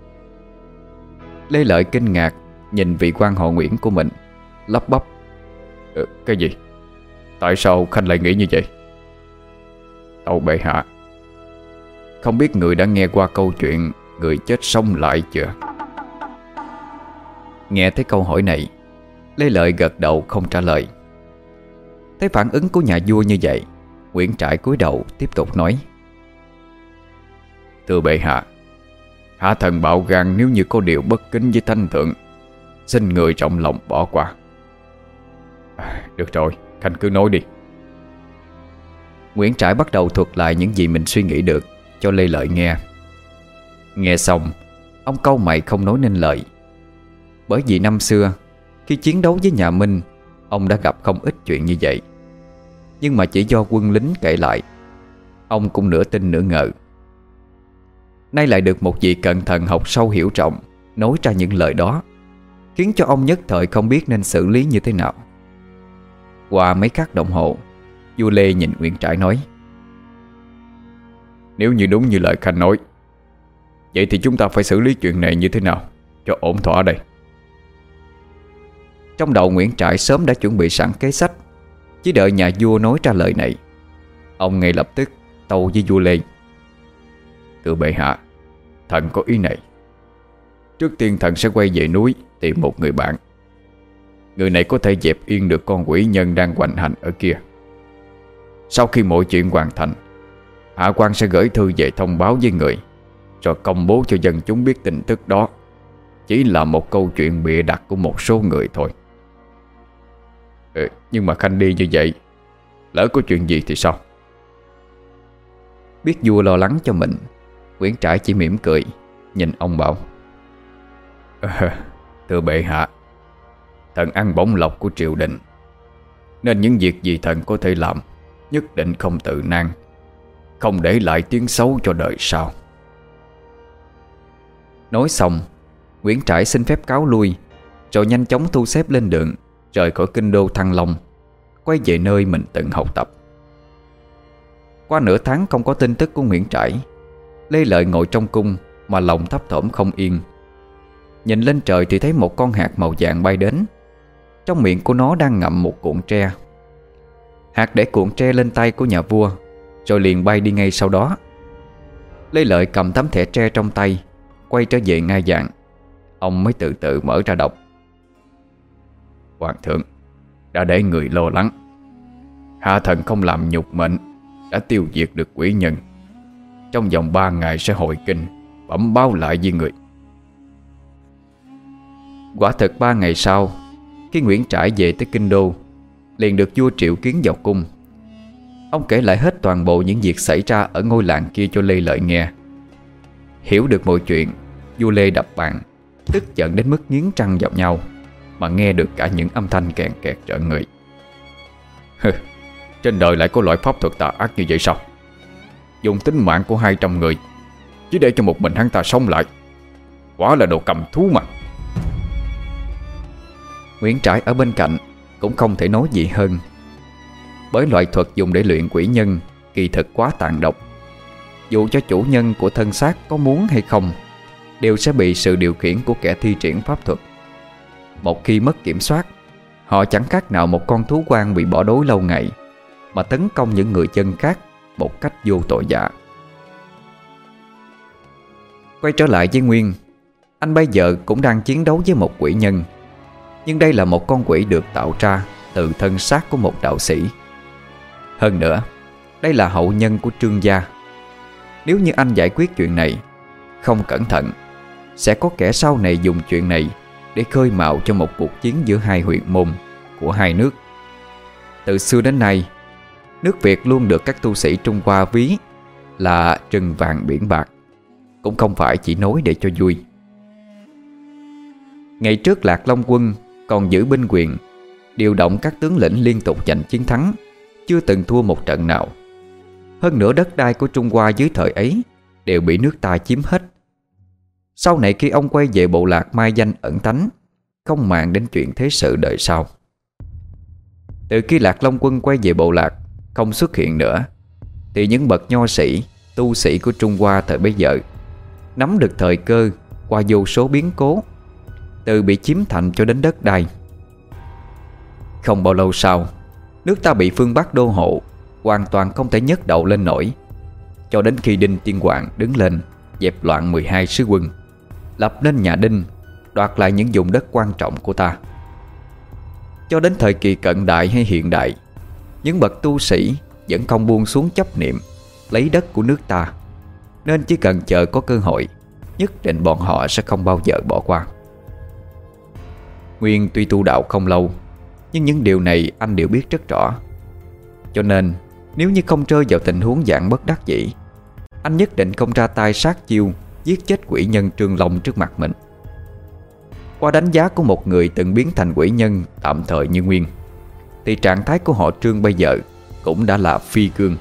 Lê Lợi kinh ngạc nhìn vị quan họ Nguyễn của mình, lắp bắp: ờ, Cái gì? Tại sao Khanh lại nghĩ như vậy? Tâu bệ hạ, không biết người đã nghe qua câu chuyện người chết sống lại chưa? Nghe thấy câu hỏi này, Lê Lợi gật đầu không trả lời. Thấy phản ứng của nhà vua như vậy, Nguyễn Trãi cúi đầu tiếp tục nói: Thưa bệ hạ, hạ thần bạo gan nếu như có điều bất kính với thanh thượng, xin người trọng lòng bỏ qua. à, Được rồi, Khanh cứ nói đi. Nguyễn Trãi bắt đầu thuật lại những gì mình suy nghĩ được cho Lê Lợi nghe. Nghe xong, ông cau mày không nói nên lời. Bởi vì năm xưa, khi chiến đấu với nhà Minh, ông đã gặp không ít chuyện như vậy. Nhưng mà chỉ do quân lính kể lại, ông cũng nửa tin nửa ngờ. Nay lại được một vị cận thần học sâu hiểu rộng nói ra những lời đó, khiến cho ông nhất thời không biết nên xử lý như thế nào. Qua mấy khắc đồng hồ, vua Lê nhìn Nguyễn Trãi nói: Nếu như đúng như lời Khanh nói, vậy thì chúng ta phải xử lý chuyện này như thế nào cho ổn thỏa đây? Trong đầu Nguyễn Trãi sớm đã chuẩn bị sẵn kế sách, chỉ đợi nhà vua nói ra lời này. Ông ngay lập tức tâu với vua Lê: Thưa bệ hạ, thần có ý này. Trước tiên thần sẽ quay về núi tìm một người bạn. Người này có thể dẹp yên được con quỷ nhân đang hoành hành ở kia. Sau khi mọi chuyện hoàn thành, hạ quan sẽ gửi thư về thông báo với người, rồi công bố cho dân chúng biết tin tức đó chỉ là một câu chuyện bịa đặt của một số người thôi. ừ, Nhưng mà Khanh đi như vậy, lỡ có chuyện gì thì sao? Biết vua lo lắng cho mình, Nguyễn Trãi chỉ mỉm cười nhìn ông bảo: à, Thưa bệ hạ, thần ăn bổng lộc của triều đình, nên những việc gì thần có thể làm nhất định không tự nan, không để lại tiếng xấu cho đời sau. Nói xong, Nguyễn Trãi xin phép cáo lui, rồi nhanh chóng thu xếp lên đường rời khỏi kinh đô Thăng Long, quay về nơi mình từng học tập. Qua nửa tháng không có tin tức của Nguyễn Trãi, Lê Lợi ngồi trong cung mà lòng thấp thỏm không yên. Nhìn lên trời thì thấy một con hạt màu vàng bay đến. Trong miệng của nó đang ngậm một cuộn tre. Hạt để cuộn tre lên tay của nhà vua, rồi liền bay đi ngay sau đó. Lê Lợi cầm tấm thẻ tre trong tay, quay trở về ngai vàng. Ông mới từ từ mở ra đọc. Hoàng thượng đã để người lo lắng. Hạ thần không làm nhục mệnh, đã tiêu diệt được quỷ nhân. Trong vòng ba ngày sẽ hội kinh, bẩm báo lại với người. Quả thực ba ngày sau, khi Nguyễn Trãi về tới kinh đô, liền được vua triệu kiến vào cung. Ông kể lại hết toàn bộ những việc xảy ra ở ngôi làng kia cho Lê Lợi nghe. Hiểu được mọi chuyện, vua Lê đập bàn, tức giận đến mức nghiến răng vào nhau, mà nghe được cả những âm thanh kèn kẹt rợn người. Hừ, trên đời lại có loại pháp thuật tà ác như vậy sao? Dùng tính mạng của hai trăm người chỉ để cho một mình hắn ta sống lại, quả là đồ cầm thú mà. Nguyễn Trãi ở bên cạnh cũng không thể nói gì hơn, bởi loại thuật dùng để luyện quỷ nhân kỳ thực quá tàn độc. Dù cho chủ nhân của thân xác có muốn hay không, đều sẽ bị sự điều khiển của kẻ thi triển pháp thuật. Một khi mất kiểm soát, họ chẳng khác nào một con thú hoang bị bỏ đói lâu ngày, mà tấn công những người dân khác một cách vô tội vạ. Quay trở lại với Nguyên, anh bây giờ cũng đang chiến đấu với một quỷ nhân. Nhưng đây là một con quỷ được tạo ra từ thân xác của một đạo sĩ. Hơn nữa, đây là hậu nhân của Trương gia. Nếu như anh giải quyết chuyện này không cẩn thận, sẽ có kẻ sau này dùng chuyện này để khơi mào cho một cuộc chiến giữa hai huyện môn của hai nước. Từ xưa đến nay, nước Việt luôn được các tu sĩ Trung Hoa ví là rừng vàng biển bạc, cũng không phải chỉ nói để cho vui. Ngày trước Lạc Long quân còn giữ binh quyền, điều động các tướng lĩnh liên tục giành chiến thắng, chưa từng thua một trận nào. Hơn nữa đất đai của Trung Hoa dưới thời ấy đều bị nước ta chiếm hết. Sau này khi ông quay về bộ lạc mai danh ẩn tánh, không màng đến chuyện thế sự đời sau. Từ khi Lạc Long quân quay về bộ lạc không xuất hiện nữa, thì những bậc nho sĩ, tu sĩ của Trung Hoa thời bấy giờ nắm được thời cơ qua vô số biến cố, từ bị chiếm thành cho đến đất đai. Không bao lâu sau, nước ta bị phương Bắc đô hộ, hoàn toàn không thể nhấc đầu lên nổi, cho đến khi Đinh Tiên Hoàng đứng lên dẹp loạn mười hai sứ quân, lập nên nhà Đinh, đoạt lại những vùng đất quan trọng của ta. Cho đến thời kỳ cận đại hay hiện đại, những bậc tu sĩ vẫn không buông xuống chấp niệm lấy đất của nước ta, nên chỉ cần chờ có cơ hội, nhất định bọn họ sẽ không bao giờ bỏ qua. Nguyên tuy tu đạo không lâu, nhưng những điều này anh đều biết rất rõ. Cho nên nếu như không rơi vào tình huống dạng bất đắc dĩ, anh nhất định không ra tay sát chiêu giết chết quỷ nhân Trương Long trước mặt mình. Qua đánh giá của một người từng biến thành quỷ nhân tạm thời như Nguyên, thì trạng thái của họ Trương bây giờ cũng đã là phi cương.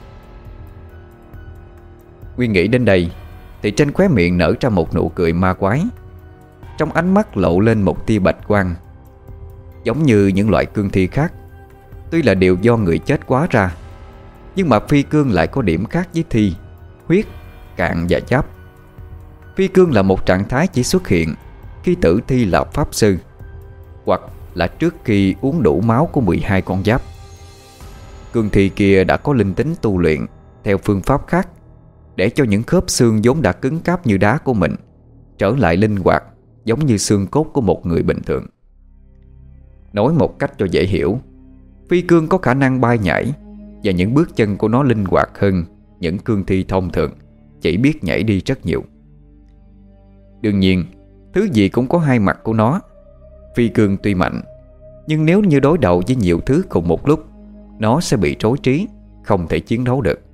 Nguyên nghĩ đến đây thì trên khóe miệng nở ra một nụ cười ma quái. Trong ánh mắt lộ lên một tia bạch quang. Giống như những loại cương thi khác, tuy là đều do người chết quá ra, nhưng mà phi cương lại có điểm khác với thi, huyết, cạn và giáp. Phi cương là một trạng thái chỉ xuất hiện khi tử thi là pháp sư, hoặc là trước khi uống đủ máu của mười hai con giáp. Cương thi kia đã có linh tính tu luyện theo phương pháp khác, để cho những khớp xương vốn đã cứng cáp như đá của mình trở lại linh hoạt, giống như xương cốt của một người bình thường. Nói một cách cho dễ hiểu, phi cương có khả năng bay nhảy, và những bước chân của nó linh hoạt hơn những cương thi thông thường chỉ biết nhảy đi rất nhiều. Đương nhiên, thứ gì cũng có hai mặt của nó. Phi cương tuy mạnh, nhưng nếu như đối đầu với nhiều thứ cùng một lúc, nó sẽ bị rối trí, không thể chiến đấu được.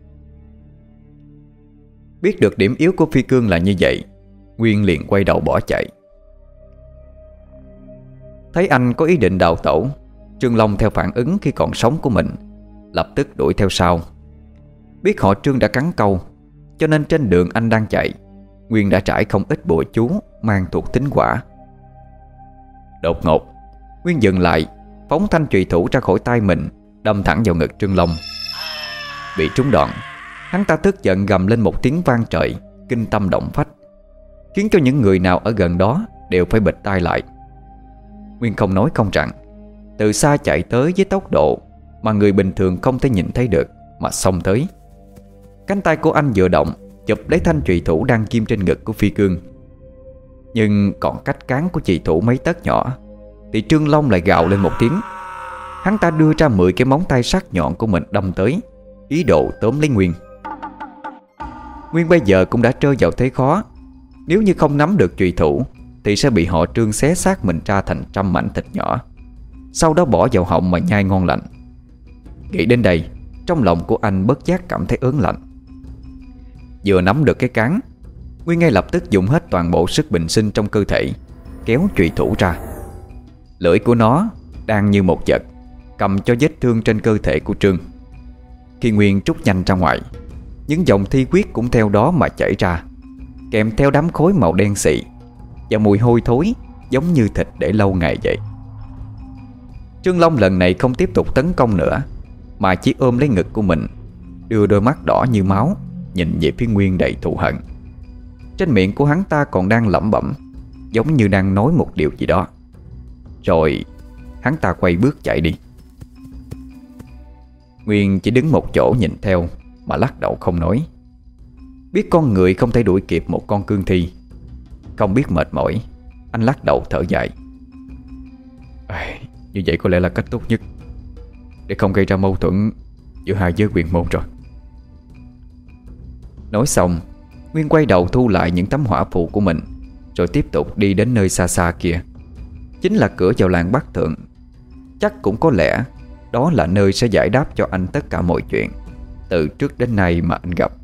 Biết được điểm yếu của phi cương là như vậy, Nguyên liền quay đầu bỏ chạy. Thấy anh có ý định đào tẩu, Trương Long theo phản ứng khi còn sống của mình, lập tức đuổi theo sau. Biết họ Trương đã cắn câu, cho nên trên đường anh đang chạy, Nguyên đã trải không ít bùa chú mang thuộc tính hỏa. Đột ngột, Nguyên dừng lại, phóng thanh chùy thủ ra khỏi tay mình, đâm thẳng vào ngực Trương Long. Bị trúng đòn, Hắn ta tức giận gầm lên một tiếng vang trời, kinh tâm động phách, khiến cho những người nào ở gần đó đều phải bịt tai lại. Nguyên không nói không rằng, từ xa chạy tới với tốc độ mà người bình thường không thể nhìn thấy được mà xông tới. Cánh tay của anh vừa động, chụp lấy thanh trùy thủ đang ghim trên ngực của Phi Cương. Nhưng còn cách cán của trùy thủ mấy tấc nhỏ thì Trương Long lại gào lên một tiếng. Hắn ta đưa ra mười cái móng tay sắc nhọn của mình đâm tới, ý đồ tóm lấy Nguyên. Nguyên bây giờ cũng đã rơi vào thế khó. Nếu như không nắm được trùy thủ thì sẽ bị họ Trương xé xác mình ra thành trăm mảnh thịt nhỏ, sau đó bỏ vào họng mà nhai ngon lành. Nghĩ đến đây, trong lòng của anh bất giác cảm thấy ớn lạnh. Vừa nắm được cái cán, Nguyên ngay lập tức dùng hết toàn bộ sức bình sinh trong cơ thể, kéo trùy thủ ra. Lưỡi của nó đang như một vật cầm cho vết thương trên cơ thể của Trương. Khi Nguyên trút nhanh ra ngoài, những dòng thi huyết cũng theo đó mà chảy ra, kèm theo đám khối màu đen xị và mùi hôi thối giống như thịt để lâu ngày vậy. Trương Long lần này không tiếp tục tấn công nữa, mà chỉ ôm lấy ngực của mình, đưa đôi mắt đỏ như máu nhìn về phía Nguyên đầy thù hận. Trên miệng của hắn ta còn đang lẩm bẩm, giống như đang nói một điều gì đó. Rồi hắn ta quay bước chạy đi. Nguyên chỉ đứng một chỗ nhìn theo mà lắc đầu không nói. Biết con người không thể đuổi kịp một con cương thi, không biết mệt mỏi, anh lắc đầu thở dài. À, như vậy có lẽ là cách tốt nhất để không gây ra mâu thuẫn giữa hai giới quyền môn rồi. Nói xong, Nguyên quay đầu thu lại những tấm hỏa phù của mình, rồi tiếp tục đi đến nơi xa xa kia, chính là cửa vào làng Bắc Thượng. Chắc cũng có lẽ đó là nơi sẽ giải đáp cho anh tất cả mọi chuyện từ trước đến nay mà anh gặp.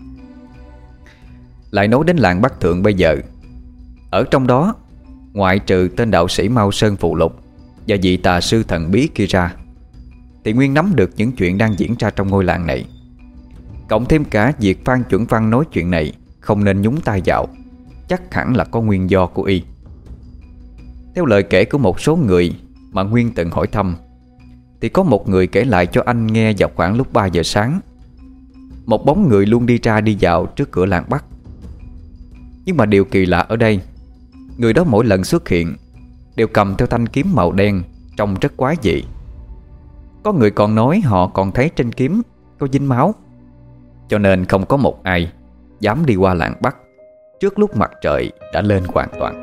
Lại nói đến làng Bắc Thượng bây giờ, ở trong đó, ngoại trừ tên đạo sĩ Mao Sơn Phụ Lục và vị tà sư thần bí kia ra, thì Nguyên nắm được những chuyện đang diễn ra trong ngôi làng này. Cộng thêm cả việc Phan Chuẩn Văn nói chuyện này không nên nhúng tay vào, chắc hẳn là có nguyên do của y. Theo lời kể của một số người mà Nguyên từng hỏi thăm, thì có một người kể lại cho anh nghe vào khoảng lúc ba giờ sáng, một bóng người luôn đi ra đi vào trước cửa làng Bắc. Nhưng mà điều kỳ lạ ở đây, người đó mỗi lần xuất hiện đều cầm theo thanh kiếm màu đen, trông rất quái dị. Có người còn nói họ còn thấy trên kiếm có dính máu, cho nên không có một ai dám đi qua làng Bắc trước lúc mặt trời đã lên hoàn toàn.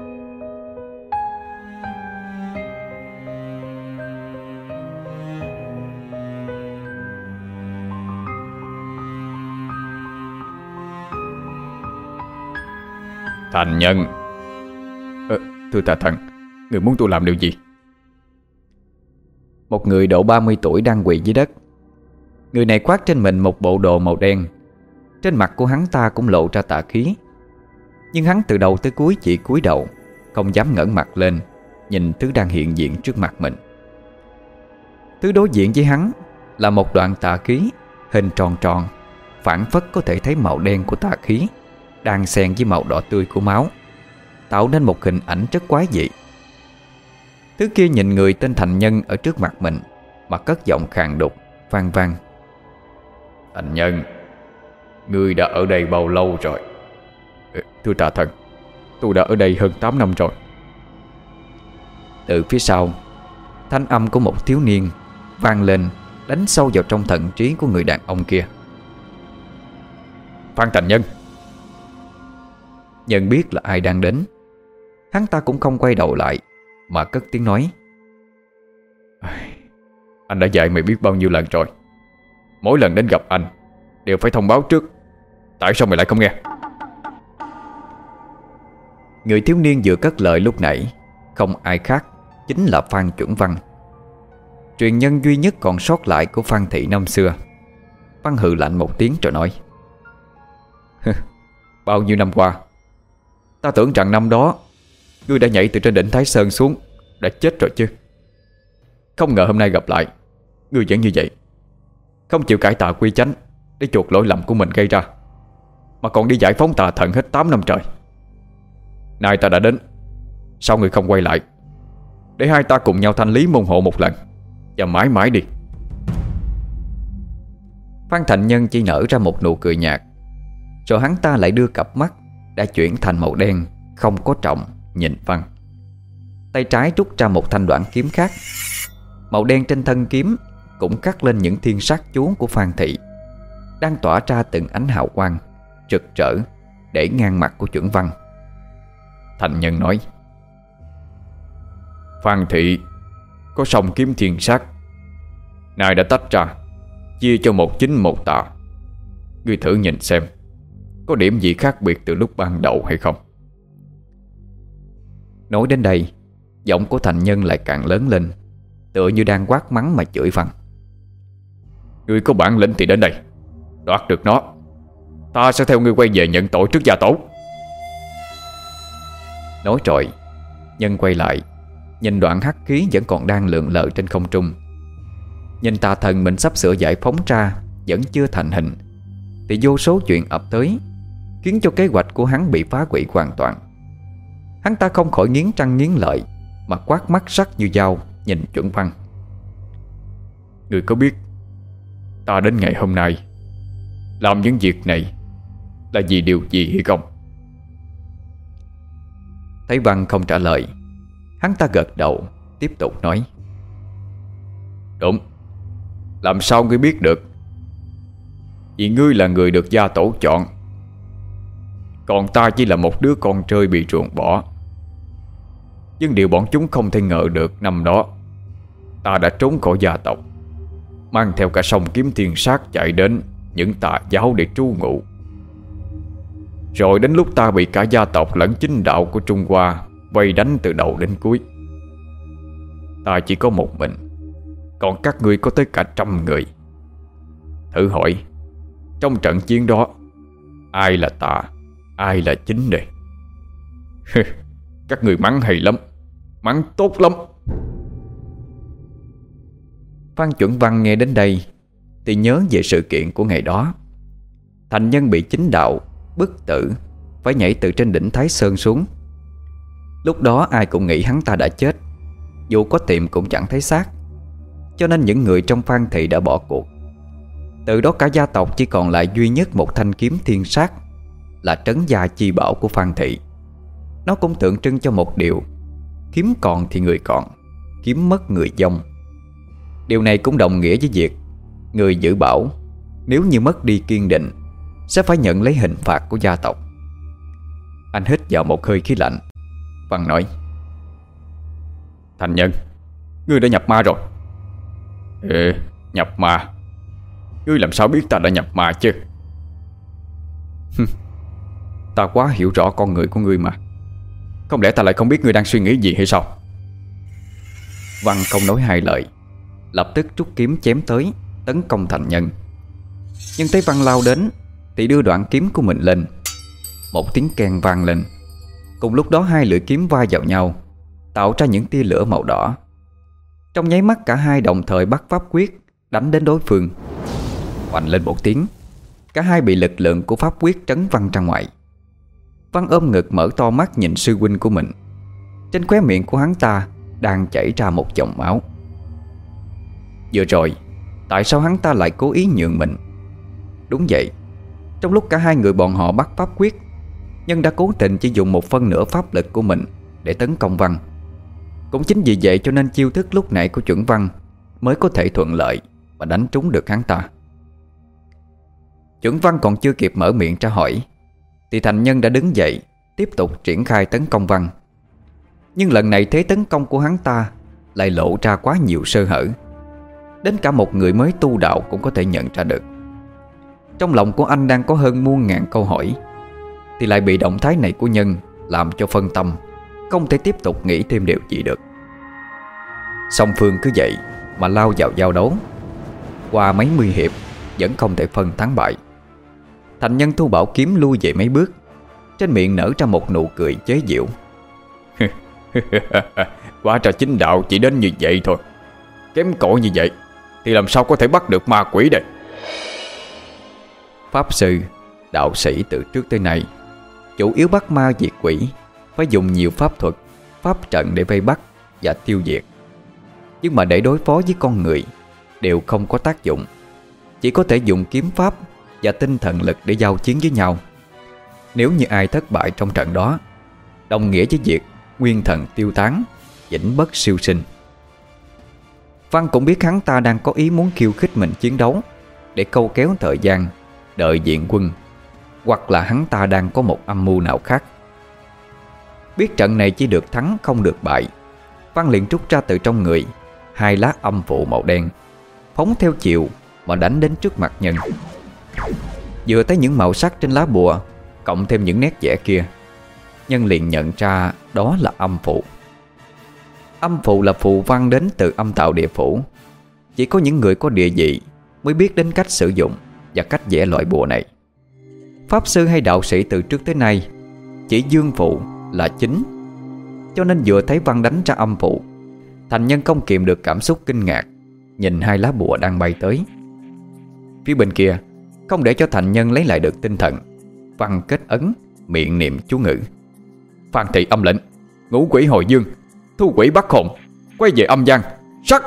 Thành Nhân. ờ, Thưa tà thần, người muốn tôi làm điều gì? Một người độ ba mươi tuổi đang quỳ dưới đất. Người này khoác trên mình một bộ đồ màu đen. Trên mặt của hắn ta cũng lộ ra tà khí, nhưng hắn từ đầu tới cuối chỉ cúi đầu, không dám ngẩng mặt lên nhìn thứ đang hiện diện trước mặt mình. Thứ đối diện với hắn là một đoạn tà khí hình tròn tròn, phảng phất có thể thấy màu đen của tà khí đang xen với màu đỏ tươi của máu, tạo nên một hình ảnh rất quái dị. Thứ kia nhìn người tên Thành Nhân ở trước mặt mình mà cất giọng khàn đục, vang vang. Thành Nhân, ngươi đã ở đây bao lâu rồi? Thưa tà thần, tôi đã ở đây hơn tám năm rồi. Từ phía sau, thanh âm của một thiếu niên vang lên, đánh sâu vào trong thần trí của người đàn ông kia. Phan Thành Nhân. Nhân biết là ai đang đến, hắn ta cũng không quay đầu lại mà cất tiếng nói. Anh đã dạy mày biết bao nhiêu lần rồi, mỗi lần đến gặp anh đều phải thông báo trước, tại sao mày lại không nghe? Người thiếu niên vừa cất lời lúc nãy không ai khác chính là Phan Chuẩn Văn, truyền nhân duy nhất còn sót lại của Phan thị năm xưa. Văn hừ lạnh một tiếng rồi nói. Bao nhiêu năm qua, ta tưởng rằng năm đó ngươi đã nhảy từ trên đỉnh Thái Sơn xuống, đã chết rồi chứ. Không ngờ hôm nay gặp lại, ngươi vẫn như vậy, không chịu cải tà quy chánh để chuộc lỗi lầm của mình gây ra, mà còn đi giải phóng tà thần hết tám năm trời. Nay ta đã đến, sao ngươi không quay lại để hai ta cùng nhau thanh lý môn hộ một lần và mãi mãi đi? Phan Thành Nhân chỉ nở ra một nụ cười nhạt, rồi hắn ta lại đưa cặp mắt đã chuyển thành màu đen không có trọng nhìn Văn. Tay trái rút ra một thanh đoạn kiếm khác. Màu đen trên thân kiếm cũng cắt lên những thiên sát chú của Phan Thị, đang tỏa ra từng ánh hào quang rực rỡ để ngang mặt của Chuẩn Văn. Thành Nhân nói: Phan Thị có song kiếm thiên sát, nay đã tách ra, chia cho một chính một tà. Ngươi thử nhìn xem có điểm gì khác biệt từ lúc ban đầu hay không. Nói đến đây, giọng của Thành Nhân lại càng lớn lên, tựa như đang quát mắng mà chửi Văn. Ngươi có bản lĩnh thì đến đây, đoạt được nó, ta sẽ theo ngươi quay về nhận tội trước gia tổ. Nói rồi, Nhân quay lại, nhìn đoạn hắc khí vẫn còn đang lượn lờ trên không trung. Nhìn tà thần mình sắp sửa giải phóng ra vẫn chưa thành hình, thì vô số chuyện ập tới, khiến cho kế hoạch của hắn bị phá hủy hoàn toàn. Hắn ta không khỏi nghiến răng nghiến lợi, mà quát mắt sắc như dao nhìn Chuẩn Văn. Ngươi có biết ta đến ngày hôm nay làm những việc này là vì điều gì hay không? Thấy Văn không trả lời, hắn ta gật đầu tiếp tục nói: Đúng. Làm sao ngươi biết được? Vì ngươi là người được gia tổ chọn, còn ta chỉ là một đứa con chơi bị ruồng bỏ. Nhưng điều bọn chúng không thể ngờ được, năm đó ta đã trốn khỏi gia tộc, mang theo cả song kiếm thiên sát chạy đến những tà giáo để trú ngụ. Rồi đến lúc ta bị cả gia tộc lẫn chính đạo của Trung Hoa vây đánh từ đầu đến cuối, ta chỉ có một mình, còn các ngươi có tới cả trăm người. Thử hỏi, trong trận chiến đó, ai là tà, ai là chính đây? Các người mắng hay lắm, mắng tốt lắm. Phan Chuẩn Văn nghe đến đây thì nhớ về sự kiện của ngày đó. Thành Nhân bị chính đạo bức tử, phải nhảy từ trên đỉnh Thái Sơn xuống. Lúc đó ai cũng nghĩ hắn ta đã chết, dù có tìm cũng chẳng thấy xác, cho nên những người trong Phan Thị đã bỏ cuộc. Từ đó cả gia tộc chỉ còn lại duy nhất một thanh kiếm thiên sát, là trấn gia chi bảo của Phan Thị. Nó cũng tượng trưng cho một điều: kiếm còn thì người còn, kiếm mất người vong. Điều này cũng đồng nghĩa với việc người giữ bảo nếu như mất đi kiên định sẽ phải nhận lấy hình phạt của gia tộc. Anh hít vào một hơi khí lạnh. Văn nói: Thành Nhân, ngươi đã nhập ma rồi. Ừ, nhập ma? Ngươi làm sao biết ta đã nhập ma chứ? Ta quá hiểu rõ con người của ngươi mà. Không lẽ ta lại không biết ngươi đang suy nghĩ gì hay sao? Văn không nói hai lời, lập tức rút kiếm chém tới, tấn công Thành Nhân. Nhưng thấy Văn lao đến thì đưa đoạn kiếm của mình lên. Một tiếng keng vang lên. Cùng lúc đó hai lưỡi kiếm va vào nhau, tạo ra những tia lửa màu đỏ. Trong nháy mắt cả hai đồng thời bắt pháp quyết đánh đến đối phương. Oanh lên một tiếng, cả hai bị lực lượng của pháp quyết trấn văng ra ngoài. Văn ôm ngực mở to mắt nhìn sư huynh của mình. Trên khóe miệng của hắn ta đang chảy ra một dòng máu. Vừa rồi, tại sao hắn ta lại cố ý nhường mình? Đúng vậy, trong lúc cả hai người bọn họ bắt pháp quyết, Nhân đã cố tình chỉ dùng một phân nửa pháp lực của mình để tấn công Văn. Cũng chính vì vậy cho nên chiêu thức lúc nãy của Chuẩn Văn mới có thể thuận lợi và đánh trúng được hắn ta. Chuẩn Văn còn chưa kịp mở miệng tra hỏi thì Thành Nhân đã đứng dậy, tiếp tục triển khai tấn công Văn. Nhưng lần này thế tấn công của hắn ta lại lộ ra quá nhiều sơ hở, đến cả một người mới tu đạo cũng có thể nhận ra được. Trong lòng của anh đang có hơn muôn ngàn câu hỏi, thì lại bị động thái này của Nhân làm cho phân tâm, không thể tiếp tục nghĩ thêm điều gì được. Song phương cứ vậy mà lao vào giao đấu. Qua mấy mươi hiệp vẫn không thể phân thắng bại. Thành Nhân thu bảo kiếm lui về mấy bước, trên miệng nở ra một nụ cười chế giễu. Quá ra chính đạo chỉ đến như vậy thôi. Kém cỏi như vậy thì làm sao có thể bắt được ma quỷ đây? Pháp sư, đạo sĩ từ trước tới nay chủ yếu bắt ma diệt quỷ phải dùng nhiều pháp thuật, pháp trận để vây bắt và tiêu diệt. Nhưng mà để đối phó với con người đều không có tác dụng. chỉ có thể dùng kiếm pháp và tinh thần lực để giao chiến với nhau. Nếu như ai thất bại trong trận đó, đồng nghĩa với việc nguyên thần tiêu tán, vĩnh bất siêu sinh. Văn cũng biết hắn ta đang có ý muốn khiêu khích mình chiến đấu để câu kéo thời gian, đợi viện quân, hoặc là hắn ta đang có một âm mưu nào khác. Biết trận này chỉ được thắng không được bại, Văn liền rút ra từ trong người hai lá âm phụ màu đen, phóng theo chiều mà đánh đến trước mặt Nhân. Vừa thấy những màu sắc trên lá bùa cộng thêm những nét vẽ kia, Nhân liền nhận ra đó là âm phụ. Âm phụ là phù văn đến từ âm tạo địa phủ. Chỉ có những người có địa vị mới biết đến cách sử dụng và cách vẽ loại bùa này. Pháp sư hay đạo sĩ từ trước tới nay chỉ dương phụ là chính, cho nên vừa thấy Văn đánh ra âm phụ, Thành Nhân không kiềm được cảm xúc kinh ngạc, nhìn hai lá bùa đang bay tới. Phía bên kia, không để cho Thành Nhân lấy lại được tinh thần, Văn kết ấn, miệng niệm chú ngữ: Phan thị âm lệnh, ngũ quỷ hồi dương, thu quỷ bắt hồn, quay về âm gian, sắc.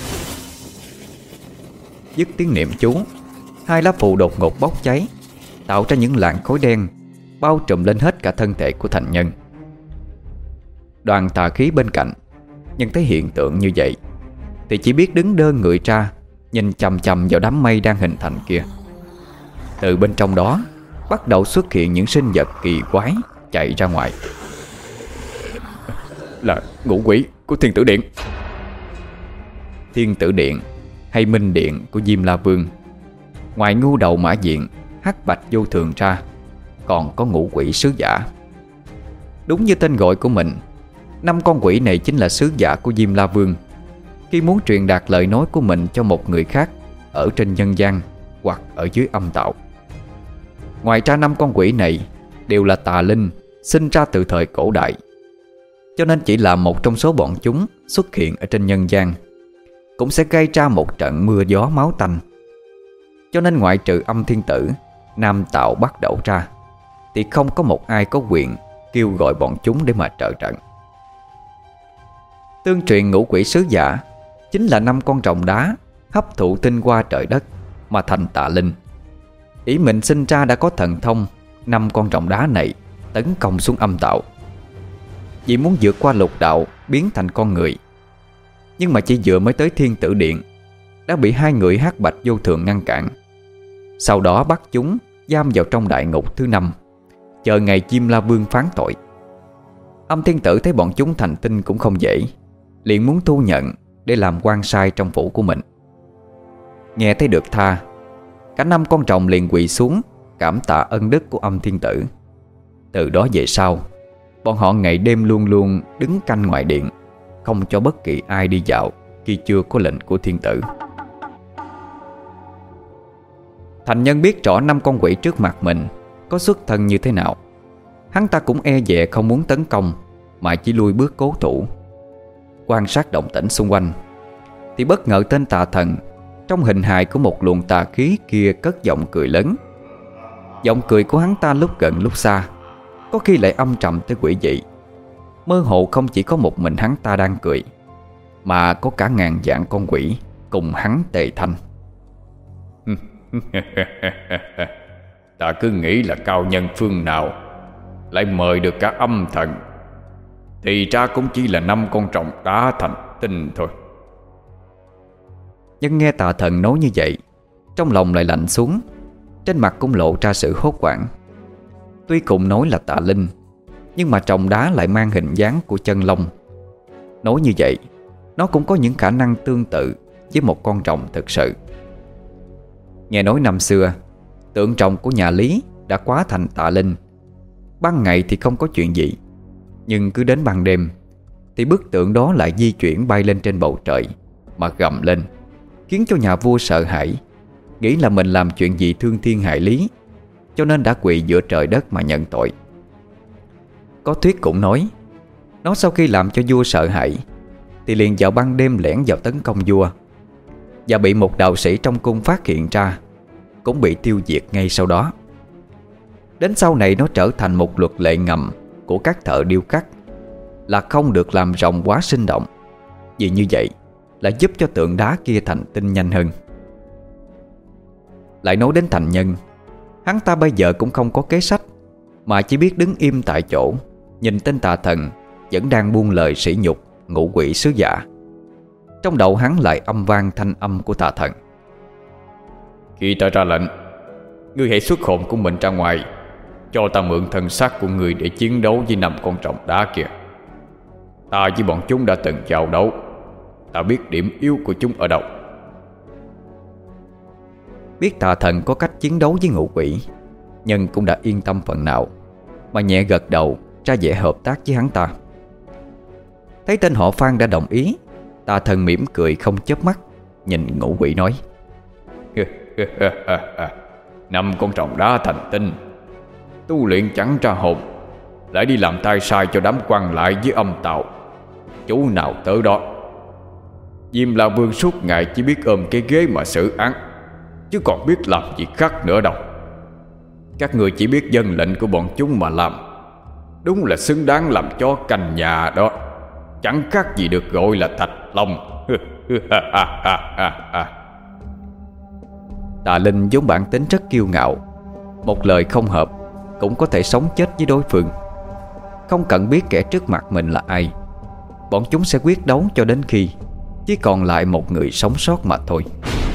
Dứt tiếng niệm chú, hai lá phù đột ngột bốc cháy, tạo ra những làn khói đen bao trùm lên hết cả thân thể của Thành Nhân. Đoàn tà khí bên cạnh nhận thấy hiện tượng như vậy thì chỉ biết đứng đơ người ra, nhìn chằm chằm vào đám mây đang hình thành kia. Từ bên trong đó bắt đầu xuất hiện những sinh vật kỳ quái chạy ra ngoài. Là ngũ quỷ của Thiên Tử Điện. Thiên Tử Điện hay Minh Điện của Diêm La Vương, ngoài ngu đầu mã diện, hắc bạch vô thường ra, còn có ngũ quỷ sứ giả. Đúng như tên gọi của mình, năm con quỷ này chính là sứ giả của Diêm La Vương khi muốn truyền đạt lời nói của mình cho một người khác ở trên nhân gian hoặc ở dưới âm tạo. Ngoài ra năm con quỷ này đều là tà linh sinh ra từ thời cổ đại, cho nên chỉ là một trong số bọn chúng xuất hiện ở trên nhân gian cũng sẽ gây ra một trận mưa gió máu tanh. Cho nên ngoại trừ Âm Thiên Tử, Nam Tạo bắt đầu ra thì không có một ai có quyền kêu gọi bọn chúng để mà trợ trận. Tương truyền ngũ quỷ sứ giả chính là năm con rồng đá hấp thụ tinh hoa trời đất mà thành tà linh. Ý mình sinh ra đã có thần thông năm con rồng đá này tấn công xuống âm tạo, vì muốn vượt qua lục đạo biến thành con người. Nhưng mà chỉ vừa mới tới Thiên Tử Điện đã bị hai người hắc bạch vô thường ngăn cản. Sau đó bắt chúng giam vào trong đại ngục thứ năm, chờ ngày Diêm La Vương phán tội. Âm Thiên Tử thấy bọn chúng thành tinh cũng không dễ, liền muốn thu nhận để làm quan sai trong phủ của mình. Nghe thấy được tha, cả năm con rồng liền quỳ xuống cảm tạ ân đức của Âm Thiên Tử. Từ đó về sau, bọn họ ngày đêm luôn luôn đứng canh ngoài điện, không cho bất kỳ ai đi dạo khi chưa có lệnh của Thiên Tử. Thành Nhân biết rõ năm con quỷ trước mặt mình có xuất thân như thế nào. Hắn ta cũng e dè không muốn tấn công, mà chỉ lui bước cố thủ, quan sát động tĩnh xung quanh. Thì bất ngờ tên tà thần trong hình hài của một luồng tà khí kia cất giọng cười lớn. Giọng cười của hắn ta lúc gần lúc xa, có khi lại âm trầm tới quỷ dị. Mơ hồ không chỉ có một mình hắn ta đang cười, mà có cả ngàn vạn con quỷ cùng hắn tề thanh. Ta cứ nghĩ là cao nhân phương nào lại mời được cả âm thần, thì ra cũng chỉ là năm con rồng đá thành tinh thôi. Nhưng nghe tà thần nói như vậy, trong lòng lại lạnh xuống, trên mặt cũng lộ ra sự hốt hoảng. Tuy cùng nói là tà linh, nhưng mà trồng đá lại mang hình dáng của chân long. Nói như vậy, nó cũng có những khả năng tương tự với một con rồng thực sự. Nghe nói năm xưa, tượng rồng của nhà Lý đã quá thành tà linh. Ban ngày thì không có chuyện gì, nhưng cứ đến ban đêm thì bức tượng đó lại di chuyển bay lên trên bầu trời mà gầm lên, khiến cho nhà vua sợ hãi, nghĩ là mình làm chuyện gì thương thiên hại lý, cho nên đã quỳ giữa trời đất mà nhận tội. Có thuyết cũng nói, nó sau khi làm cho vua sợ hãi thì liền vào ban đêm lẻn vào tấn công vua, và bị một đạo sĩ trong cung phát hiện ra, cũng bị tiêu diệt ngay sau đó. Đến sau này nó trở thành một luật lệ ngầm của các thợ điêu khắc, là không được làm rồng quá sinh động, vì như vậy là giúp cho tượng đá kia thành tinh nhanh hơn. Lại nói đến Thành Nhân, hắn ta bây giờ cũng không có kế sách, mà chỉ biết đứng im tại chỗ, nhìn tên tà thần vẫn đang buông lời sỉ nhục ngũ quỷ sứ giả. Trong đầu hắn lại âm vang thanh âm của tà thần: Khi ta ra lệnh, ngươi hãy xuất hồn của mình ra ngoài, cho ta mượn thân xác của ngươi để chiến đấu với năm con rồng đá kia. Ta với bọn chúng đã từng giao đấu, ta biết điểm yếu của chúng ở đâu. Biết tà thần có cách chiến đấu với ngũ quỷ, Nhân cũng đã yên tâm phần nào, mà nhẹ gật đầu ra vẻ hợp tác với hắn ta. Thấy tên họ Phan đã đồng ý, tà thần mỉm cười không chớp mắt, nhìn ngũ quỷ nói: Năm con rồng đá thành tinh, tu luyện chẳng ra hồn, lại đi làm tay sai cho đám quan lại với âm tạo, chú nào tới đó. Diêm La Vương suốt ngày chỉ biết ôm cái ghế mà xử án, chứ còn biết làm gì khác nữa đâu. Các người chỉ biết dân lệnh của bọn chúng mà làm, đúng là xứng đáng làm chó canh nhà đó. Chẳng khác gì được gọi là Thạch Long. Tà Linh vốn bản tính rất kiêu ngạo, một lời không hợp cũng có thể sống chết với đối phương. Không cần biết kẻ trước mặt mình là ai, bọn chúng sẽ quyết đấu cho đến khi chỉ còn lại một người sống sót mà thôi.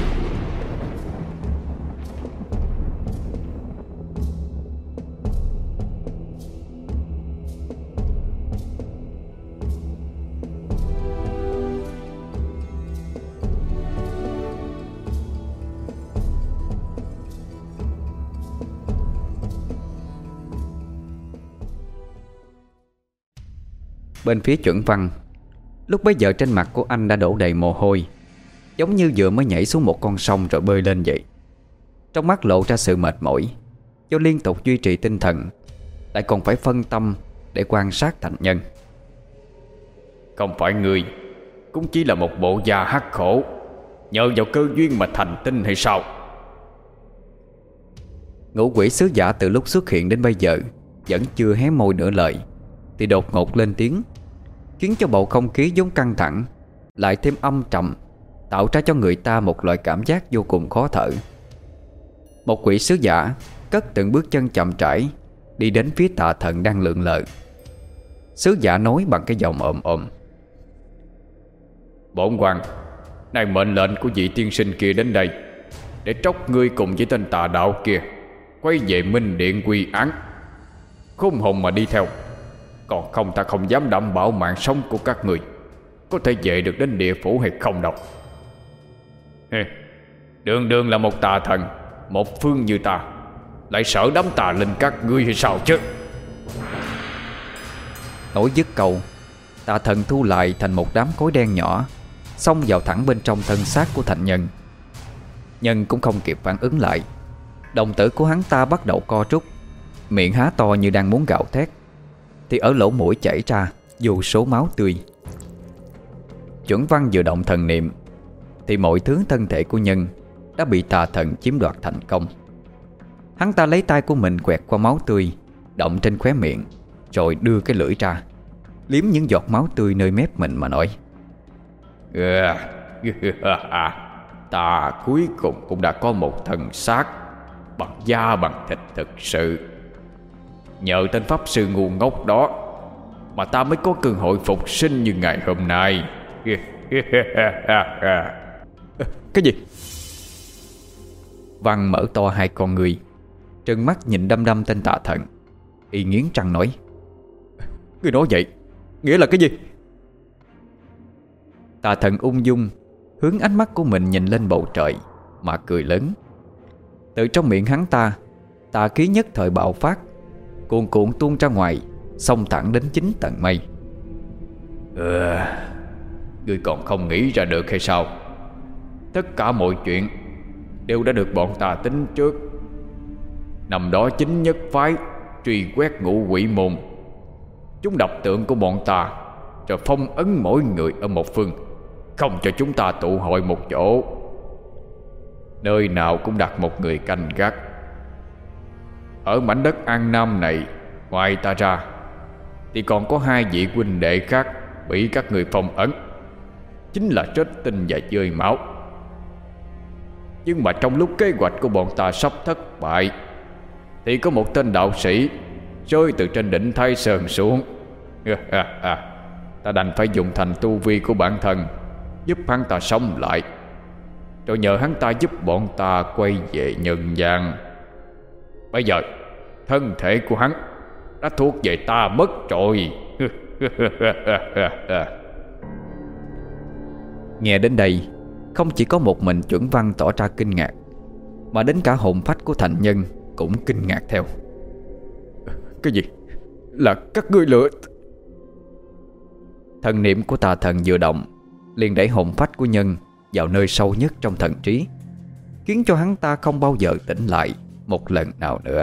Bên phía Chuẩn Văn, lúc bấy giờ trên mặt của anh đã đổ đầy mồ hôi, giống như vừa mới nhảy xuống một con sông rồi bơi lên vậy. Trong mắt lộ ra sự mệt mỏi, do liên tục duy trì tinh thần, lại còn phải phân tâm để quan sát Thành Nhân. Không phải người cũng chỉ là một bộ da hắc khổ, nhờ vào cơ duyên mà thành tinh hay sao? Ngũ quỷ sứ giả từ lúc xuất hiện đến bây giờ vẫn chưa hé môi nửa lời, thì đột ngột lên tiếng, khiến cho bầu không khí vốn căng thẳng lại thêm âm trầm, tạo ra cho người ta một loại cảm giác vô cùng khó thở. Một quỷ sứ giả cất từng bước chân chậm rãi đi đến phía tà thần đang lượn lờ. Sứ giả nói bằng cái giọng ồm ồm: Bổn quan nay mệnh lệnh của vị tiên sinh kia đến đây, để tróc ngươi cùng với tên tà đạo kia quay về Minh Điện quy án. Khôn hồn mà đi theo, còn không ta không dám đảm bảo mạng sống của các người có thể về được đến địa phủ hay không đâu. Đường đường là một tà thần, một phương như ta, lại sợ đám tà linh các ngươi hay sao chứ? Nói dứt câu, tà thần thu lại thành một đám khối đen nhỏ, xông vào thẳng bên trong thân xác của Thành Nhân. Nhân cũng không kịp phản ứng lại, đồng tử của hắn ta bắt đầu co rút, miệng há to như đang muốn gào thét, thì ở lỗ mũi chảy ra vô số máu tươi. Chuẩn Văn vừa động thần niệm thì mọi thứ thân thể của Nhân đã bị tà thần chiếm đoạt thành công. Hắn ta lấy tay của mình quẹt qua máu tươi động trên khóe miệng, rồi đưa cái lưỡi ra liếm những giọt máu tươi nơi mép mình mà nói: Ta cuối cùng cũng đã có một thân xác bằng da bằng thịt thực sự. Nhờ tên pháp sư ngu ngốc đó mà ta mới có cơ hội phục sinh như ngày hôm nay. Cái gì? Văn mở to hai con người, trừng mắt nhìn đăm đăm tên tà thần. Y nghiến răng nói: Ngươi nói vậy nghĩa là cái gì? Tà thần ung dung hướng ánh mắt của mình nhìn lên bầu trời mà cười lớn. Từ trong miệng hắn ta, tà khí nhất thời bạo phát, cuồn cuộn tuôn ra ngoài, xông thẳng đến chín tầng mây. Ừ, ngươi còn không nghĩ ra được hay sao? Tất cả mọi chuyện đều đã được bọn ta tính trước. Năm đó chính nhất phái truy quét ngũ quỷ môn, chúng đập tượng của bọn ta rồi phong ấn mỗi người ở một phương, không cho chúng ta tụ hội một chỗ. Nơi nào cũng đặt một người canh gác. Ở mảnh đất An Nam này, ngoài ta ra thì còn có hai vị huynh đệ khác bị các người phong ấn, chính là Trết Tinh và Chơi Máu. Nhưng mà trong lúc kế hoạch của bọn ta sắp thất bại, thì có một tên đạo sĩ rơi từ trên đỉnh Thái Sơn xuống. Ta đành phải dùng thành tu vi của bản thân giúp hắn ta sống lại, rồi nhờ hắn ta giúp bọn ta quay về nhân gian. Bây giờ thân thể của hắn đã thuộc về ta mất rồi. Nghe đến đây, không chỉ có một mình Chuẩn Văn tỏ ra kinh ngạc, mà đến cả hồn phách của thành nhân cũng kinh ngạc theo. Cái gì? Là các ngươi lừa? Thần niệm của tà thần vừa động, liền đẩy hồn phách của nhân vào nơi sâu nhất trong thần trí, khiến cho hắn ta không bao giờ tỉnh lại một lần nào nữa.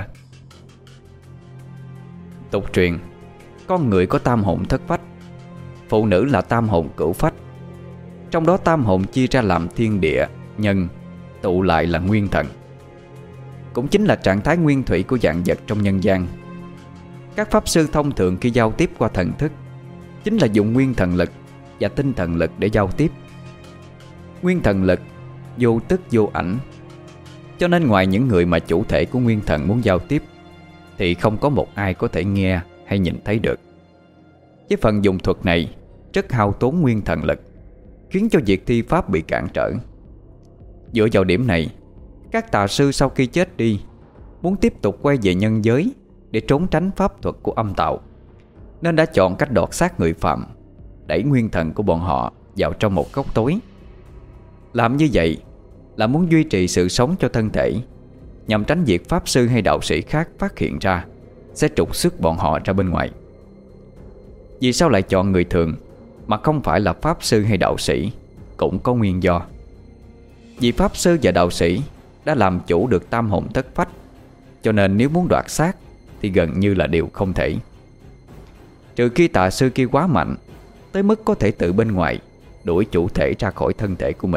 Tục truyền, con người có tam hồn thất phách, phụ nữ là tam hồn cửu phách. Trong đó tam hồn chia ra làm thiên địa, nhân, tụ lại là nguyên thần, cũng chính là trạng thái nguyên thủy của vạn vật trong nhân gian. Các pháp sư thông thường khi giao tiếp qua thần thức chính là dùng nguyên thần lực và tinh thần lực để giao tiếp. Nguyên thần lực vô tức vô ảnh, cho nên ngoài những người mà chủ thể của nguyên thần muốn giao tiếp thì không có một ai có thể nghe hay nhìn thấy được. Với phần dùng thuật này rất hao tốn nguyên thần lực, khiến cho việc thi pháp bị cản trở. Dựa vào điểm này, các tà sư sau khi chết đi muốn tiếp tục quay về nhân giới để trốn tránh pháp thuật của âm tạo, nên đã chọn cách đọt xác người phạm, đẩy nguyên thần của bọn họ vào trong một góc tối. Làm như vậy là muốn duy trì sự sống cho thân thể, nhằm tránh việc pháp sư hay đạo sĩ khác phát hiện ra sẽ trục xuất bọn họ ra bên ngoài. Vì sao lại chọn người thường mà không phải là pháp sư hay đạo sĩ cũng có nguyên do. Vì pháp sư và đạo sĩ đã làm chủ được tam hồn thất phách, cho nên nếu muốn đoạt xác thì gần như là điều không thể. Trừ khi tà sư kia quá mạnh tới mức có thể tự bên ngoài đuổi chủ thể ra khỏi thân thể của mình.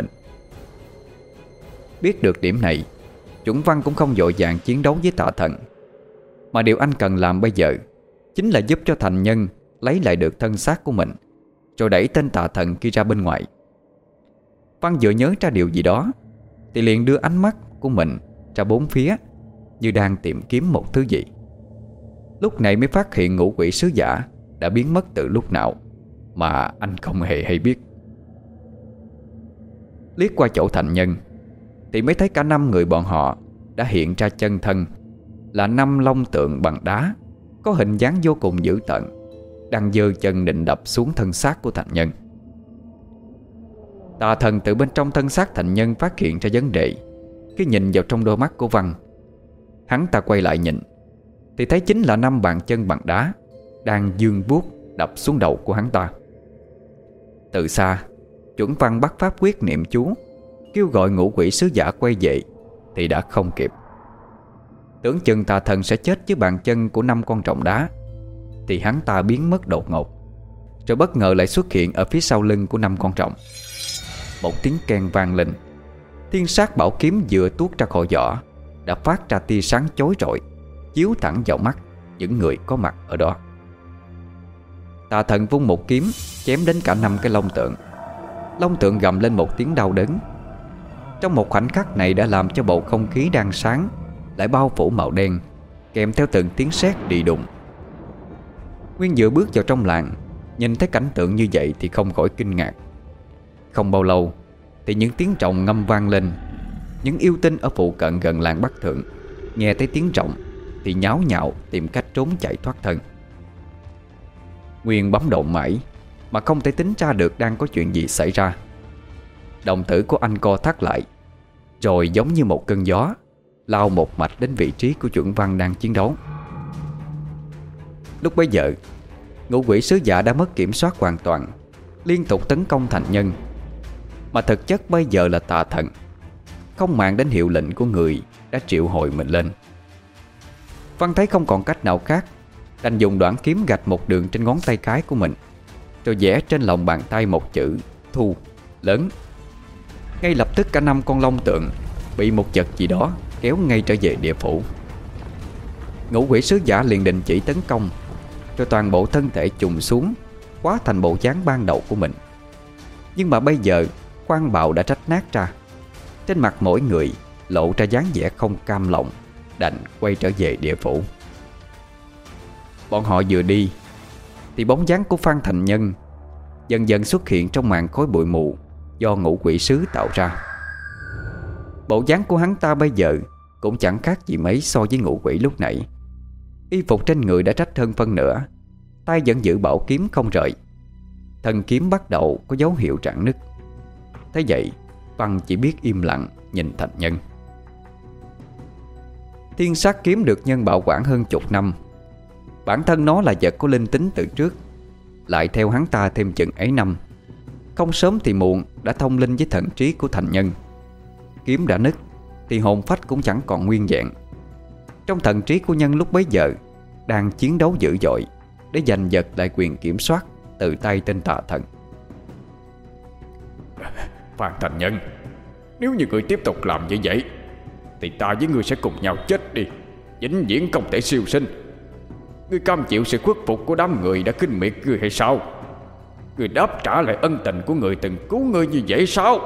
Biết được điểm này, Chuẩn Văn cũng không vội vàng chiến đấu với tà thần, mà điều anh cần làm bây giờ chính là giúp cho thành nhân lấy lại được thân xác của mình, rồi đẩy tên tà thần kia ra bên ngoài. Văn vừa nhớ ra điều gì đó thì liền đưa ánh mắt của mình ra bốn phía, như đang tìm kiếm một thứ gì. Lúc này mới phát hiện ngũ quỷ sứ giả đã biến mất từ lúc nào mà anh không hề hay biết. Liếc qua chỗ thành nhân thì mới thấy cả năm người bọn họ đã hiện ra chân thân, là năm long tượng bằng đá có hình dáng vô cùng dữ tợn, đang giơ chân định đập xuống thân xác của thành nhân. Tà thần từ bên trong thân xác thành nhân phát hiện ra vấn đề khi nhìn vào trong đôi mắt của Văn. Hắn ta quay lại nhìn thì thấy chính là năm bàn chân bằng đá đang giương vuốt đập xuống đầu của hắn ta. Từ xa, Chuẩn Văn bắt pháp quyết niệm chú kêu gọi ngũ quỷ sứ giả quay về thì đã không kịp. Tưởng chừng tà thần sẽ chết với bàn chân của năm con trọng đá, thì hắn ta biến mất đột ngột, rồi bất ngờ lại xuất hiện ở phía sau lưng của năm con trọng. Một tiếng keng vang lên, thiên sát bảo kiếm vừa tuốt ra khỏi vỏ đã phát ra tia sáng chói rọi, chiếu thẳng vào mắt những người có mặt ở đó. Tà thần vung một kiếm chém đến cả năm cái long tượng. Long tượng gầm lên một tiếng đau đớn. Trong một khoảnh khắc này đã làm cho bầu không khí đang sáng lại bao phủ màu đen, kèm theo từng tiếng sét đi đùng. Nguyên vừa bước vào trong làng, nhìn thấy cảnh tượng như vậy thì không khỏi kinh ngạc. Không bao lâu thì những tiếng trống ngâm vang lên. Những yêu tinh ở phụ cận gần làng Bắc Thượng nghe thấy tiếng trống thì nháo nhào tìm cách trốn chạy thoát thân. Nguyên bấm độn mãi mà không thể tính ra được đang có chuyện gì xảy ra. Đồng tử của anh co thắt lại, rồi giống như một cơn gió lao một mạch đến vị trí của Chuẩn Văn đang chiến đấu. Lúc bấy giờ, ngũ quỷ sứ giả đã mất kiểm soát hoàn toàn, liên tục tấn công thành nhân. Mà thực chất bây giờ là tà thần, không màng đến hiệu lệnh của người đã triệu hồi mình lên. Văn thấy không còn cách nào khác, đành dùng đoạn kiếm gạch một đường trên ngón tay cái của mình, rồi vẽ trên lòng bàn tay một chữ thu lớn. Ngay lập tức cả năm con long tượng bị một vật gì đó kéo ngay trở về địa phủ. Ngũ quỷ sứ giả liền định chỉ tấn công, rồi toàn bộ thân thể chùng xuống, hóa thành bộ dáng ban đầu của mình. Nhưng mà bây giờ khoan bạo đã rách nát ra. Trên mặt mỗi người lộ ra dáng vẻ không cam lòng, đành quay trở về địa phủ. Bọn họ vừa đi thì bóng dáng của Phan Thành Nhân dần dần xuất hiện trong màn khói bụi mù do ngũ quỷ sứ tạo ra. Bộ dáng của hắn ta bây giờ cũng chẳng khác gì mấy so với ngũ quỷ lúc nãy. Y phục trên người đã rách hơn phân nửa, tay vẫn giữ bảo kiếm không rời. Thân kiếm bắt đầu có dấu hiệu rạn nứt. Thế vậy Văn chỉ biết im lặng nhìn Thành Nhân. Thiên sát kiếm được Nhân bảo quản hơn chục năm. Bản thân nó là vật có linh tính từ trước, lại theo hắn ta thêm chừng ấy năm, không sớm thì muộn đã thông linh với thần trí của Thành Nhân. Kiếm đã nứt thì hồn phách cũng chẳng còn nguyên vẹn. Trong thần trí của Nhân lúc bấy giờ đang chiến đấu dữ dội để giành giật lại quyền kiểm soát từ tay tên tà thần. Phan Thành Nhân, nếu như người tiếp tục làm như vậy thì ta với người sẽ cùng nhau chết đi, vĩnh viễn không thể siêu sinh. Ngươi cam chịu sự khuất phục của đám người đã khinh miệt ngươi hay sao? Ngươi đáp trả lại ân tình của người từng cứu ngươi như vậy sao?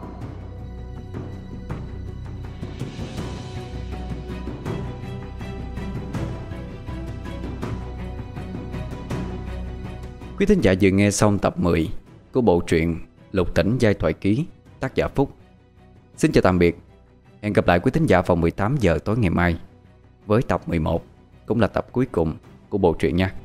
Quý thính giả vừa nghe xong tập mười của bộ truyện Lục Tỉnh Giai Thoại Ký, tác giả Phúc. Xin chào tạm biệt. Hẹn gặp lại quý thính giả vào mười tám giờ tối ngày mai với tập mười một, cũng là tập cuối cùng của bộ truyện nha.